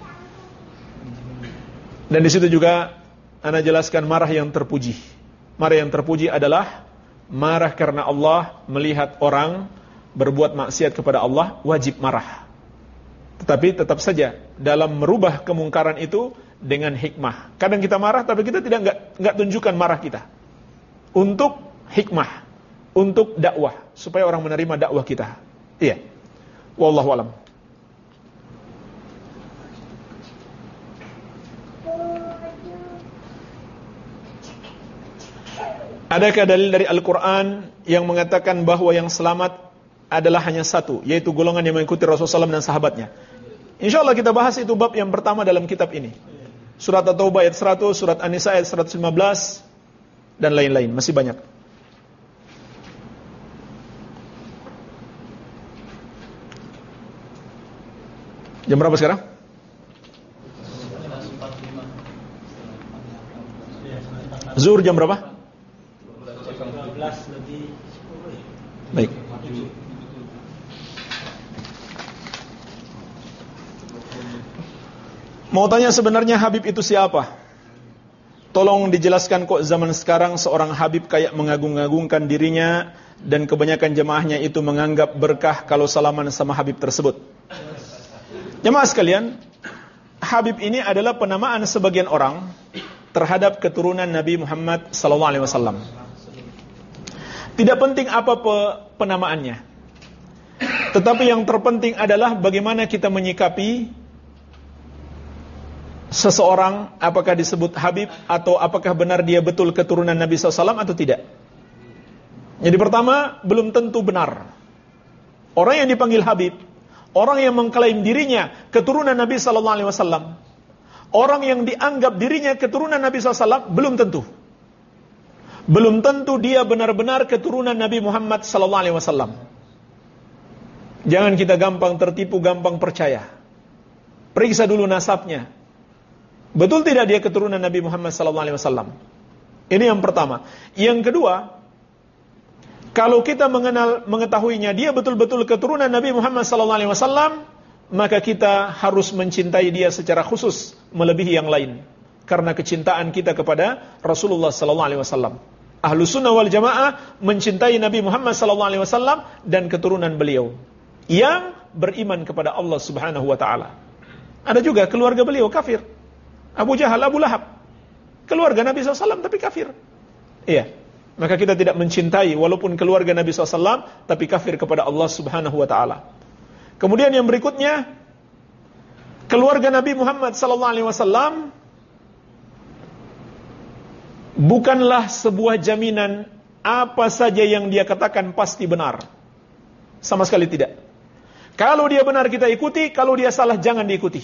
Dan di situ juga ana jelaskan marah yang terpuji. Marah yang terpuji adalah marah karena Allah melihat orang berbuat maksiat kepada Allah, wajib marah. Tetapi tetap saja dalam merubah kemungkaran itu dengan hikmah. Kadang kita marah tapi kita tidak enggak, enggak tunjukkan marah kita. Untuk hikmah, untuk dakwah, supaya orang menerima dakwah kita. Iya. Wallahu a'lam. Adakah dalil dari Al-Quran yang mengatakan bahwa yang selamat adalah hanya satu, yaitu golongan yang mengikuti Rasulullah shallallahu alaihi wasallam dan sahabatnya? Insya Allah kita bahas itu bab yang pertama dalam kitab ini. Surat At-Taubah ayat seratus, surat An-Nisa ayat seratus lima belas, dan lain-lain, masih banyak. Jam berapa sekarang? Zuhur jam berapa? Baik. Mau tanya, sebenarnya Habib itu siapa? Tolong dijelaskan, kok zaman sekarang seorang Habib kayak mengagung-agungkan dirinya dan kebanyakan jemaahnya itu menganggap berkah kalau salaman sama Habib tersebut. Jemaah sekalian, Habib ini adalah penamaan sebagian orang terhadap keturunan Nabi Muhammad sallallahu alaihi wasallam. Tidak penting apa penamaannya, tetapi yang terpenting adalah bagaimana kita menyikapi seseorang, apakah disebut Habib atau apakah benar dia betul keturunan Nabi sallallahu alaihi wasallam atau tidak. Jadi pertama, belum tentu benar. Orang yang dipanggil Habib, orang yang mengklaim dirinya keturunan Nabi sallallahu alaihi wasallam, orang yang dianggap dirinya keturunan Nabi sallallahu alaihi wasallam, belum tentu. Belum tentu dia benar-benar keturunan Nabi Muhammad sallallahu alaihi wasallam. Jangan kita gampang tertipu, gampang percaya. Periksa dulu nasabnya. Betul tidak dia keturunan Nabi Muhammad sallallahu alaihi wasallam? Ini yang pertama. Yang kedua, kalau kita mengenal mengetahuinya dia betul-betul keturunan Nabi Muhammad sallallahu alaihi wasallam, maka kita harus mencintai dia secara khusus melebihi yang lain, karena kecintaan kita kepada Rasulullah sallallahu alaihi wasallam. Ahlus Sunnah wal Jamaah mencintai Nabi Muhammad sallallahu alaihi wasallam dan keturunan beliau yang beriman kepada Allah Subhanahu wa taala. Ada juga keluarga beliau kafir. Abu Jahal, Abu Lahab, keluarga Nabi sallallahu alaihi wasallam tapi kafir. Iya. Maka kita tidak mencintai walaupun keluarga Nabi sallallahu alaihi wasallam tapi kafir kepada Allah Subhanahu wa taala. Kemudian yang berikutnya, keluarga Nabi Muhammad sallallahu alaihi wasallam bukanlah sebuah jaminan apa saja yang dia katakan pasti benar. Sama sekali tidak. Kalau dia benar kita ikuti, kalau dia salah jangan diikuti.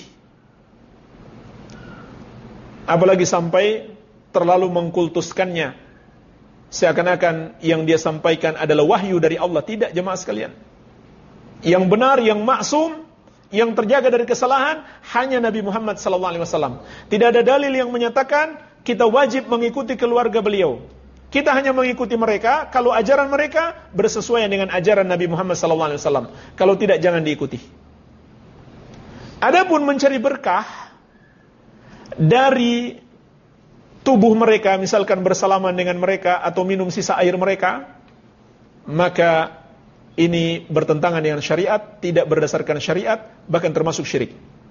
Apalagi sampai terlalu mengkultuskannya, seakan-akan yang dia sampaikan adalah wahyu dari Allah. Tidak, jemaah sekalian. Yang benar, yang maksum, yang terjaga dari kesalahan hanya Nabi Muhammad sallallahu alaihi wasallam. Tidak ada dalil yang menyatakan kita wajib mengikuti keluarga beliau. Kita hanya mengikuti mereka kalau ajaran mereka bersesuaian dengan ajaran Nabi Muhammad sallallahu alaihi wasallam. Kalau tidak, jangan diikuti. Adapun mencari berkah dari tubuh mereka, misalkan bersalaman dengan mereka atau minum sisa air mereka, maka ini bertentangan dengan syariat, tidak berdasarkan syariat, bahkan termasuk syirik.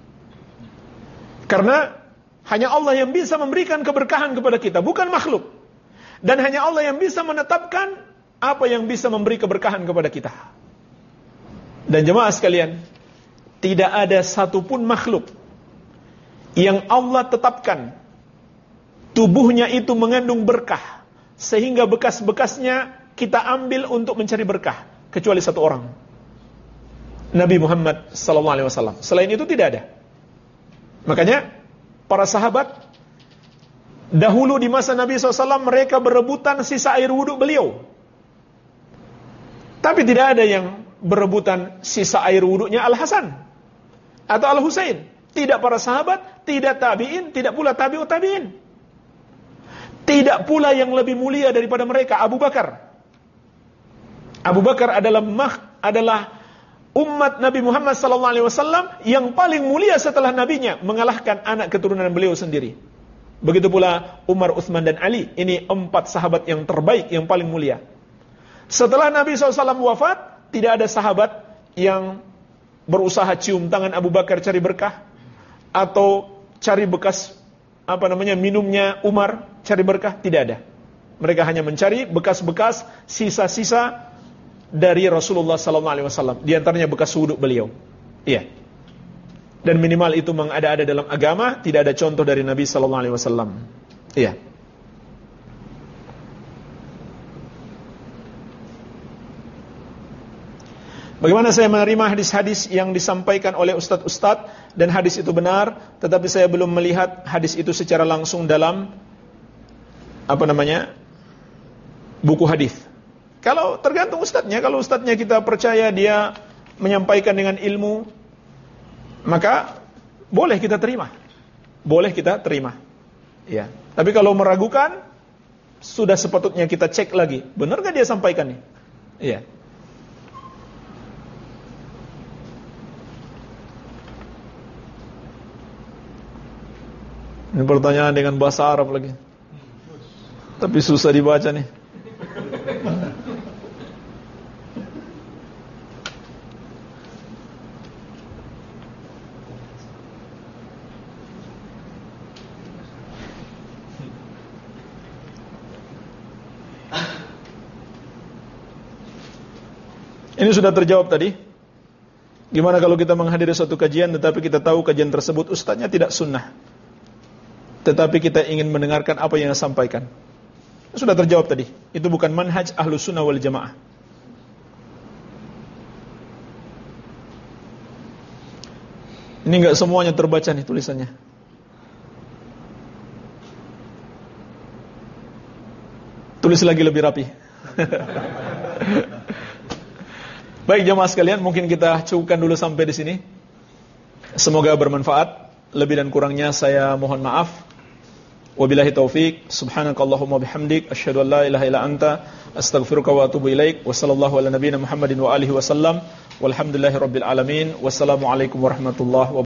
Karena hanya Allah yang bisa memberikan keberkahan kepada kita, bukan makhluk. Dan hanya Allah yang bisa menetapkan apa yang bisa memberi keberkahan kepada kita. Dan jemaah sekalian, tidak ada satupun makhluk yang Allah tetapkan tubuhnya itu mengandung berkah sehingga bekas-bekasnya kita ambil untuk mencari berkah, kecuali satu orang, Nabi Muhammad sallallahu alaihi wasallam. Selain itu tidak ada. Makanya para sahabat dahulu di masa Nabi sallallahu alaihi wasallam mereka berebutan sisa air wudhu beliau. Tapi tidak ada yang berebutan sisa air wudunya Al-Hasan atau Al-Husain. Tidak para sahabat, tidak tabi'in, tidak pula tabi'ut tabi'in. Tidak pula yang lebih mulia daripada mereka, Abu Bakar. Abu Bakar adalah mah, adalah umat Nabi Muhammad sallallahu alaihi wasallam yang paling mulia setelah nabinya, mengalahkan anak keturunan beliau sendiri. Begitu pula Umar, Utsman dan Ali. Ini empat sahabat yang terbaik, yang paling mulia. Setelah Nabi shallallahu alaihi wasallam wafat, tidak ada sahabat yang berusaha cium tangan Abu Bakar cari berkah, atau cari bekas apa namanya minumnya Umar cari berkah. Tidak ada. Mereka hanya mencari bekas-bekas sisa-sisa dari Rasulullah sallallahu alaihi wasallam, di antaranya bekas wuduk beliau. Iya. Dan minimal itu memang ada-ada dalam agama, tidak ada contoh dari Nabi sallallahu alaihi wasallam. Iya. Bagaimana saya menerima hadis-hadis yang disampaikan oleh ustadz-ustadz dan hadis itu benar, tetapi saya belum melihat hadis itu secara langsung dalam apa namanya? buku hadis. Kalau tergantung ustadznya, kalau ustadznya kita percaya dia menyampaikan dengan ilmu, maka boleh kita terima. Boleh kita terima. Ya. Tapi kalau meragukan, sudah sepatutnya kita cek lagi, benar enggak dia sampaikan nih? Iya. Ini pertanyaan dengan bahasa Arab lagi. Tapi susah dibaca nih. Ini sudah terjawab tadi. Gimana kalau kita menghadiri suatu kajian tetapi kita tahu kajian tersebut ustaznya tidak sunnah, tetapi kita ingin mendengarkan apa yang disampaikan? Sudah terjawab tadi. Itu bukan manhaj Ahlus Sunnah wal Jamaah. Ini enggak semuanya terbaca nih tulisannya. Tulis lagi lebih rapi. Baik jemaah sekalian, mungkin kita cukupkan dulu sampai di sini. Semoga bermanfaat. Lebih dan kurangnya saya mohon maaf. Wabillahi taufik. Subhanakallahumma bihamdik, asyhadu an la ilaha illa anta, astaghfiruka wa atubu ilaik. Wassallallahu ala nabiyyina Muhammadin wa alihi wasallam. Walhamdulillahirabbil alamin. Wassalamualaikum warahmatullahi wabarakatuh.